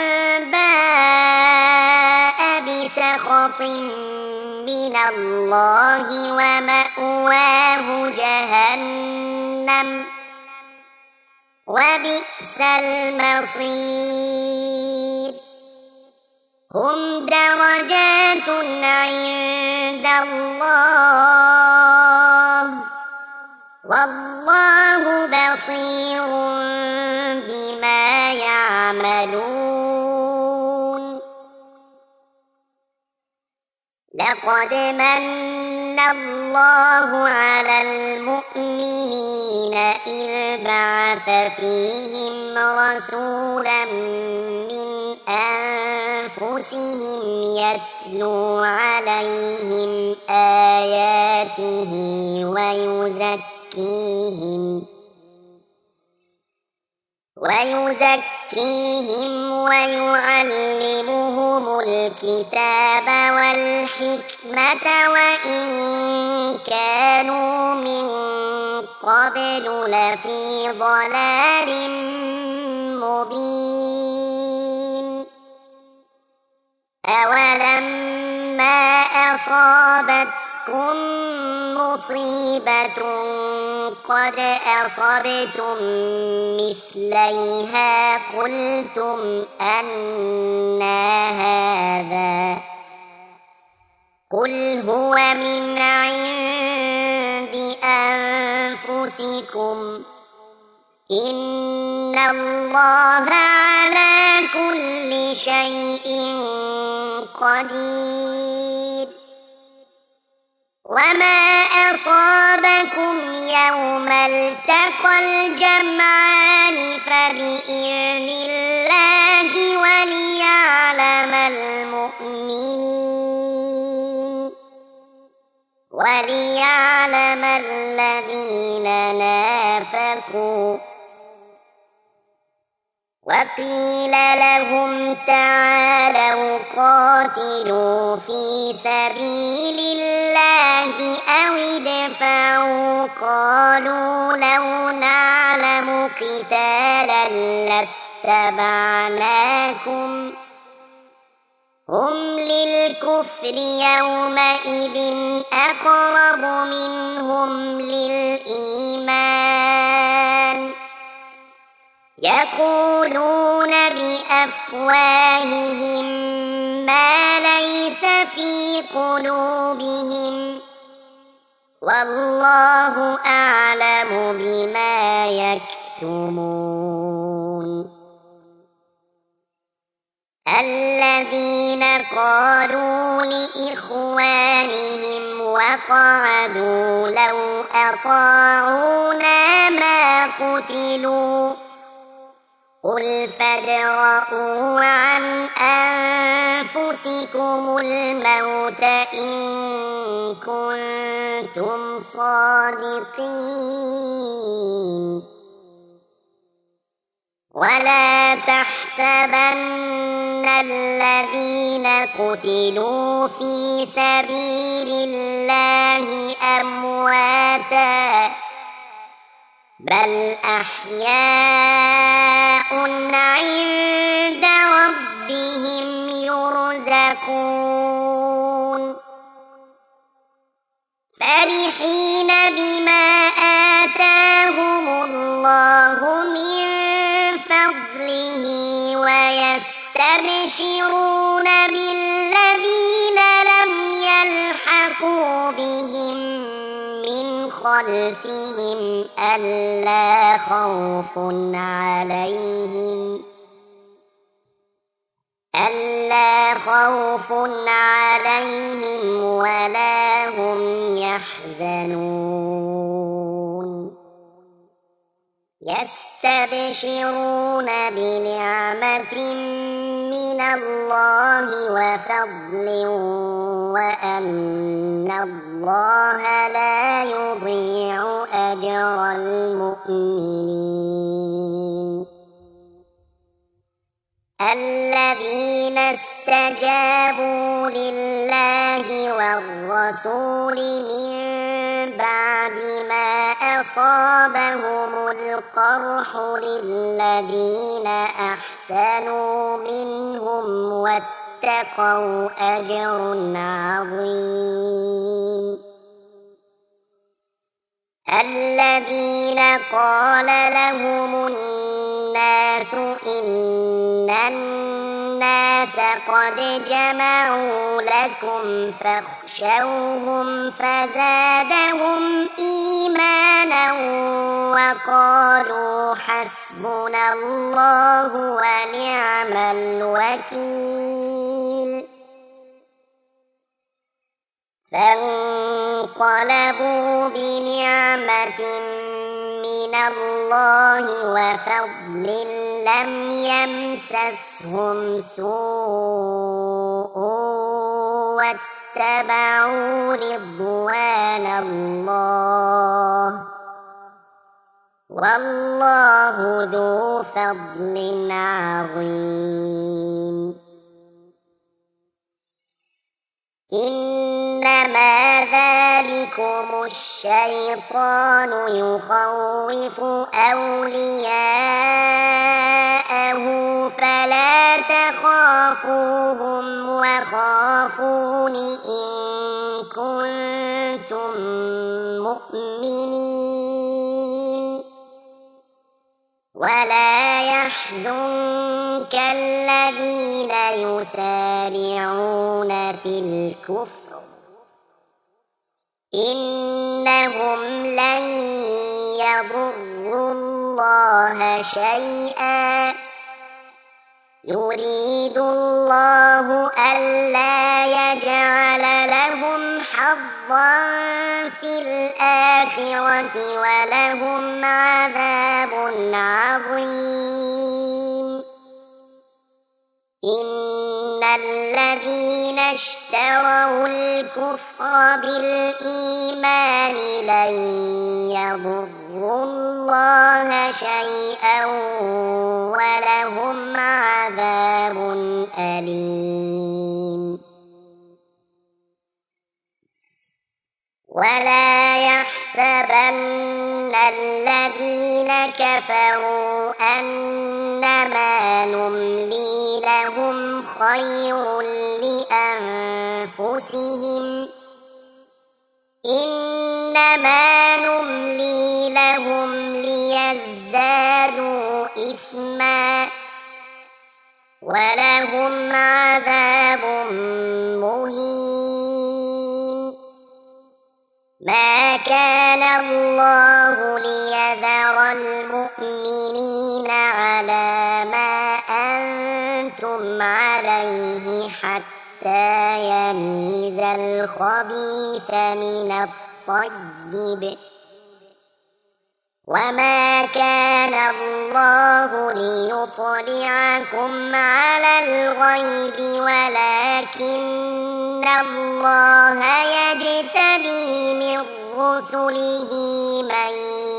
باء بسخط من الله ومأواه جهنم وبئس المصير هم درجات عند الله والله بصير بما يعملون لقد من الله على المؤمنين إذ بعث فيهم رسولا من أنفسهم يتلو عليهم آياته ويزكيهم ويعلمهم الكتاب والحكمة وإن كانوا من قبل لفي ضلال مبين أولما أصابتكم مصيبة قد أصبتم مثليها قلتم أنى هذا قل هو من عند أنفسكم إن الله على كل شيء قدير وما أصابكم يوم التقى الجمعان فبإذن الله وليعلم الذين نافقوا وقيل لهم تعالوا قاتلوا في سبيل الله أو ادفعوا قالوا لو نعلم قتالا. هم للكفر يومئذ أقرب منهم للإيمان يقولون بأفواههم ما ليس في قلوبهم والله أعلم بما يكتمون الذين قالوا لإخوانهم وقعدوا لو أطاعونا ما قتلوا قل فادرءوا عن أنفسكم الموت إن كنتم صادقين ولا تحسبن الذين قتلوا في سبيل الله أمواتا بل أحياء عند ربهم يرزقون فرحين بما آتاهم الله من فضله ويستبشرون بالذين لم يلحقوا بهم من خلفهم ألا خوف عليهم ولا هم يحزنون يستبشرون بنعمة من الله وفضل وأن الله لا يضيع أجر المؤمنين الذين استجابوا لله والرسول من بعد ما أصابهم القرح للذين أحسنوا منهم واتقوا أجر عظيم الذين قال لهم الناس إن الناس قد جمعوا لكم فاخشوهم فزادهم إيمانا وقالوا حسبنا الله ونعم الوكيل فانقلبوا بنعمة من الله وفضل لم يمسسهم سوء واتبعوا رضوان الله والله ذو فضل عظيم إنما ذلكم الشيطان يخوف أولياءه فلا تخافوهم وخافون إن كنتم مؤمنين ولا يحزنك الذين يسارعون في الكفر إنهم لن يضروا الله شيئا يريد الله ألا يجعل لهم حظا في الآخرة ولهم عذاب عظيم إن الذين اشتروا الكفر بالإيمان لن يضروا الله شيئا ولهم عذاب أليم ولا يحسبن الذين كفروا أنما نملي لهم خير أنفسهم إنما نملي لهم ليزدادوا إثما ولهم عذاب مهين ما كان الله ليذر المؤمنين على ما أنتم عليه حتى يميز الخبيث من الطيب وما كان الله ليطلعكم على الغيب ولكن الله يجتبي من رسله من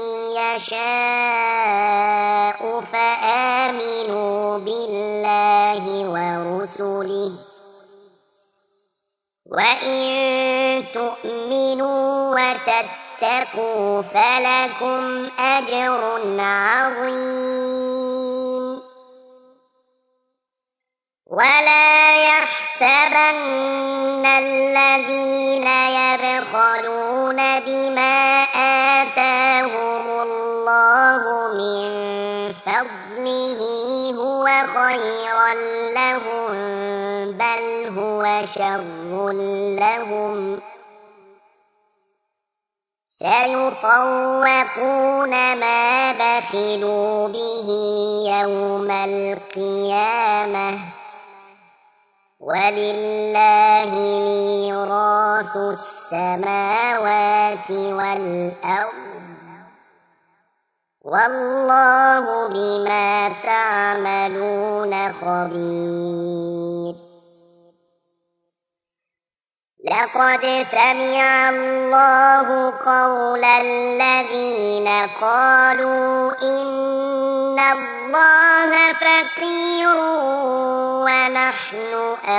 يشاء فآمنوا بالله ورسله وإن تؤمنوا وتتقوا فلكم أجر عظيم ولا يحسبن الذين يبخلون بما آتاهم الله من فضله هو خيرا لهم بل هو شر لهم سيطوقون ما بخلوا به يوم القيامة ولله ميراث السماوات والأرض والله بما تعملون خبير لقد سمع الله قول الذين قالوا إن الله فقير ونحن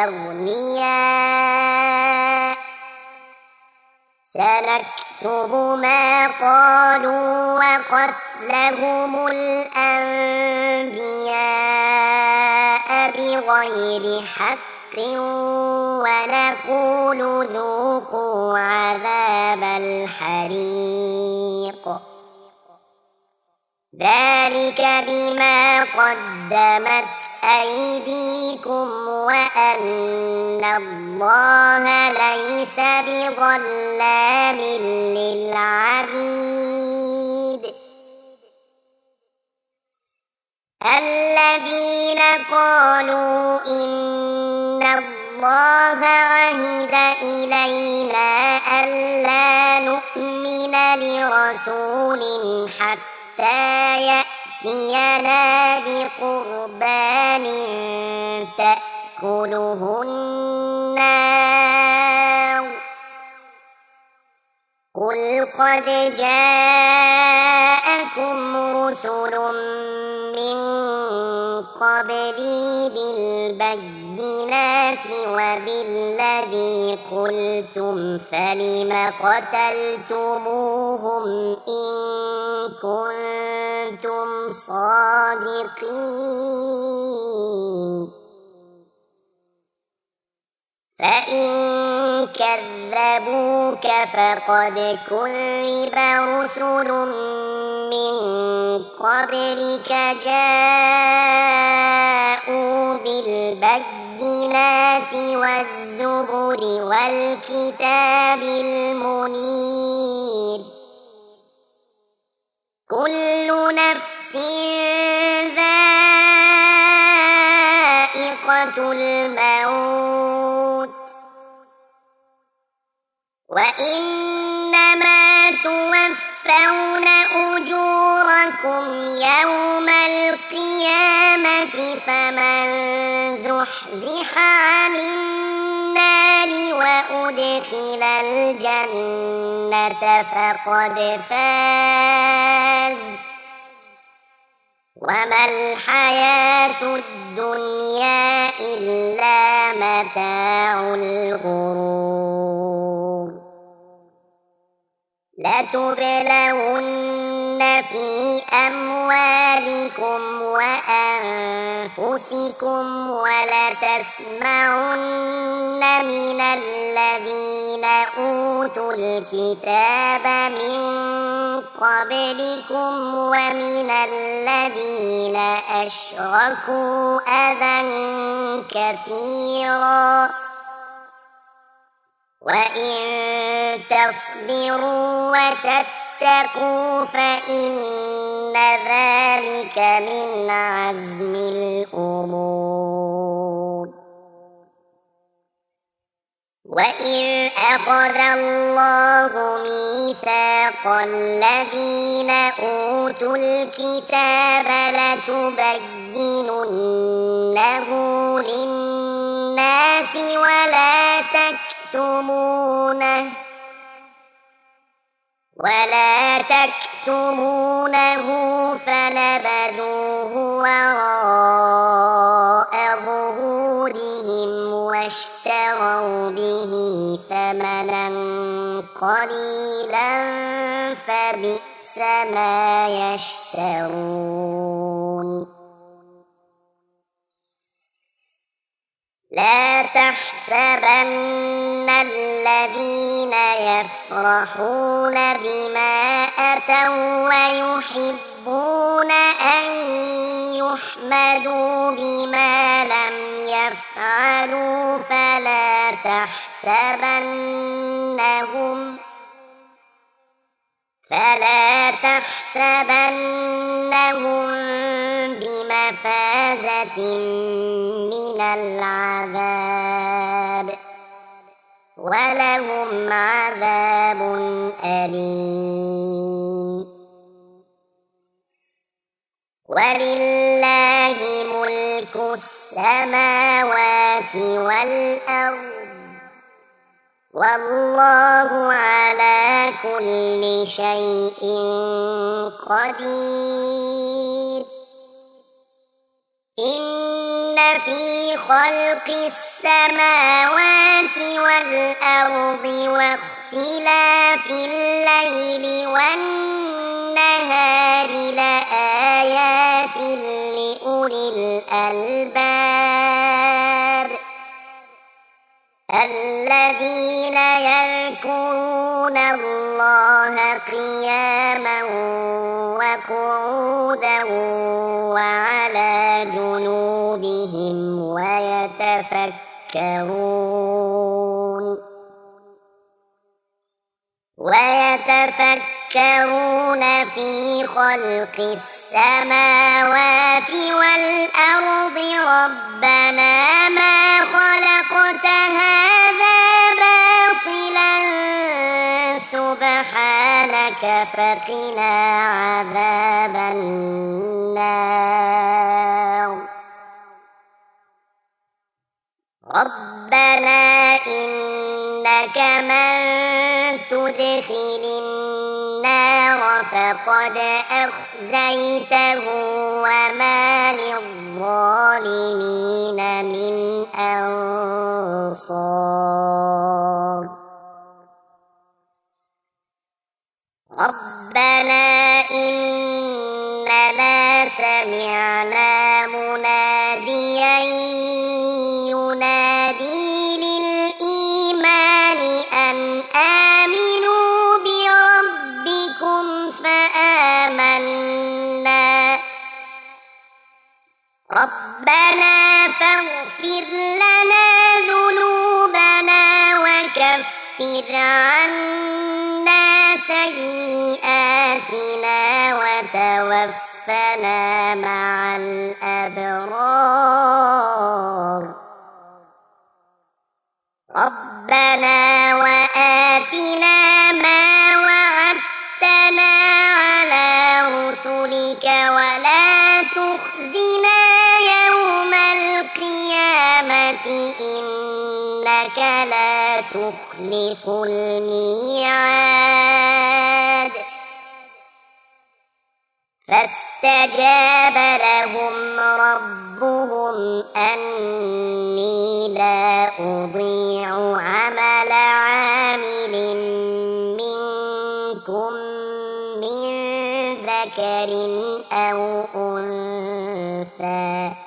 أغنياء سنكتب ما قالوا وقتلهم الأنبياء بغير حق ونقول ذوقوا عذاب الحريق ذلك بما قدمت أيديكم وأن الله ليس بظلام للعبيد الذين قالوا إن الله عهد إلينا ألا نؤمن لرسول حتى يأتينا بقربان تأكله النار قل قد جاءكم رسل من قبلي بالبينات وبالذي قلتم فلم قتلتموهم إن كنتم صادقين فإن كذبوك فقد كذب رسل من قبلك جاءوا بالبينات والزبر والكتاب المنير كل نفس ذائقة الموت وإنما توفون أجوركم يوم القيامة فمن زحزح عن النار وأدخل الجنة فقد فاز وما الحياة الدنيا إلا متاع الغرور لتبلون في أموالكم وأنفسكم ولتسمعن من الذين أوتوا الكتاب من قبلكم ومن الذين أشركوا أذى كثيرا وإن تصبروا وتتقوا فإن ذلك من عزم الأمور وإذ أخذ الله ميثاق الذين أوتوا الكتاب لتبيننه للناس ولا تكتمونه فنبذوه وراء ظهورهم واشتروا به ثمنا قليلا فبئس ما يشترون لا تحسبن الذين يفرحون بما أتوا ويحبون أن يحمدوا بما لم يفعلوا فلا تحسبنهم بمفازة من العذاب ولهم عذاب أليم ولله ملك السماوات والأرض والله على كل شيء قدير إن في خلق السماوات والأرض واختلاف الليل والنهار لآيات لأولي الألباب الذين يذكرون الله قياما وقعودا وعلى جنوبهم ويتفكرون في خلق السماوات والأرض ربنا ما خلقت هذا باطلا سبحانك فقنا عذاب النار ربنا إنك من تدخل النار فقد أخزيته وما للظالمين من أنصار ربنا إننا سمعنا مناديا ينادي للإيمان أن آمنوا بربكم فآمنا ربنا فاغفر لنا ذنوبنا وكفر عنا سيئاتنا وتوفنا مع الأبرار ربنا وآتنا ما وعدتنا على رسلك ولا تخزنا يوم القيامة إنك لا تخلف الميعاد فاستجاب لهم ربهم أني لا أضيع عمل عامل منكم من ذكر ذكر أو أنثى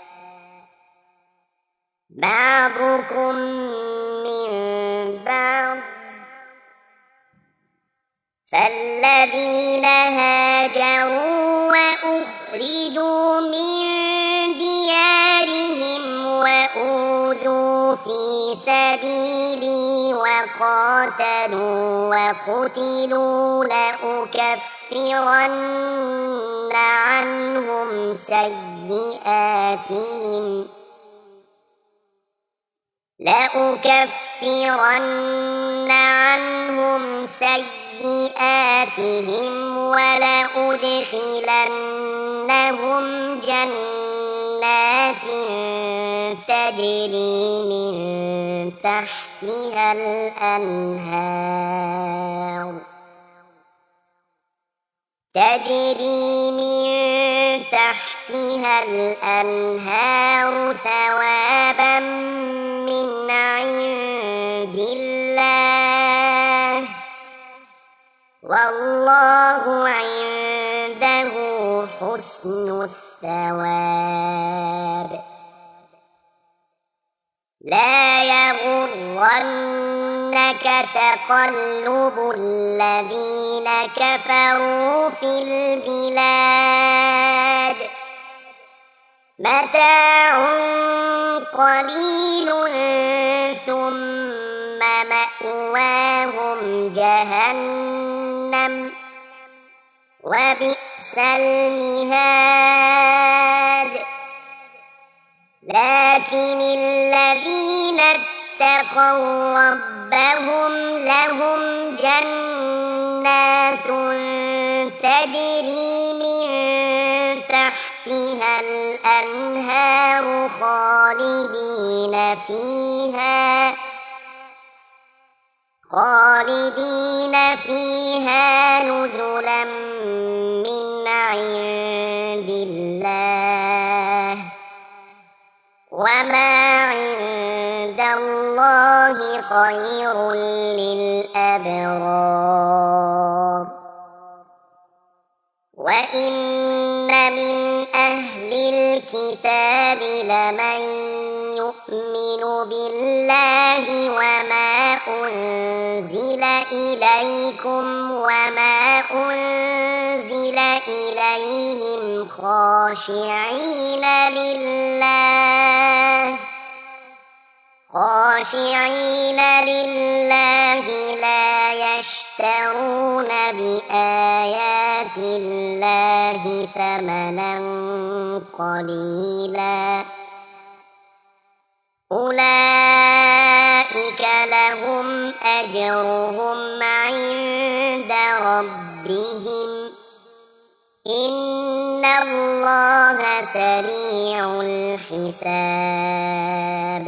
بعضكم من بعض فالذين هاجروا وأخرجوا من ديارهم وأوذوا في سبيلي وقاتلوا وقتلوا لأكفرن عنهم سيئاتهم ولأدخلنهم جنات تجري من تحتها الأنهار ثوابا من عند الله والله عنده حسن الثواب لا يغرنك تقلب الذين كفروا في البلاد متاع قليل ثم مأواهم جهنم وبئس المهاد لكن الذين اتقوا ربهم لهم جنات تجري من تحتها الأنهار خالدين فيها نزلا من عند الله وما عند الله خير للأبرار وإن من أهل الكتاب لمن يؤمن بالله وما أنزل إليكم وما أنزل إليهم خاشعين لله لا يشترون بآيات الله ثمنا قليلا أولئك لهم أجرهم عند ربهم إن الله سريع الحساب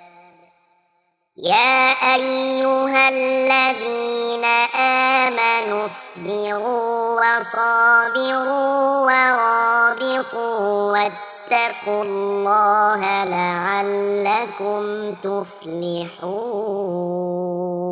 يا أيها الذين آمنوا اصبروا وصابروا ورابطوا واتقوا الله لعلكم تفلحون.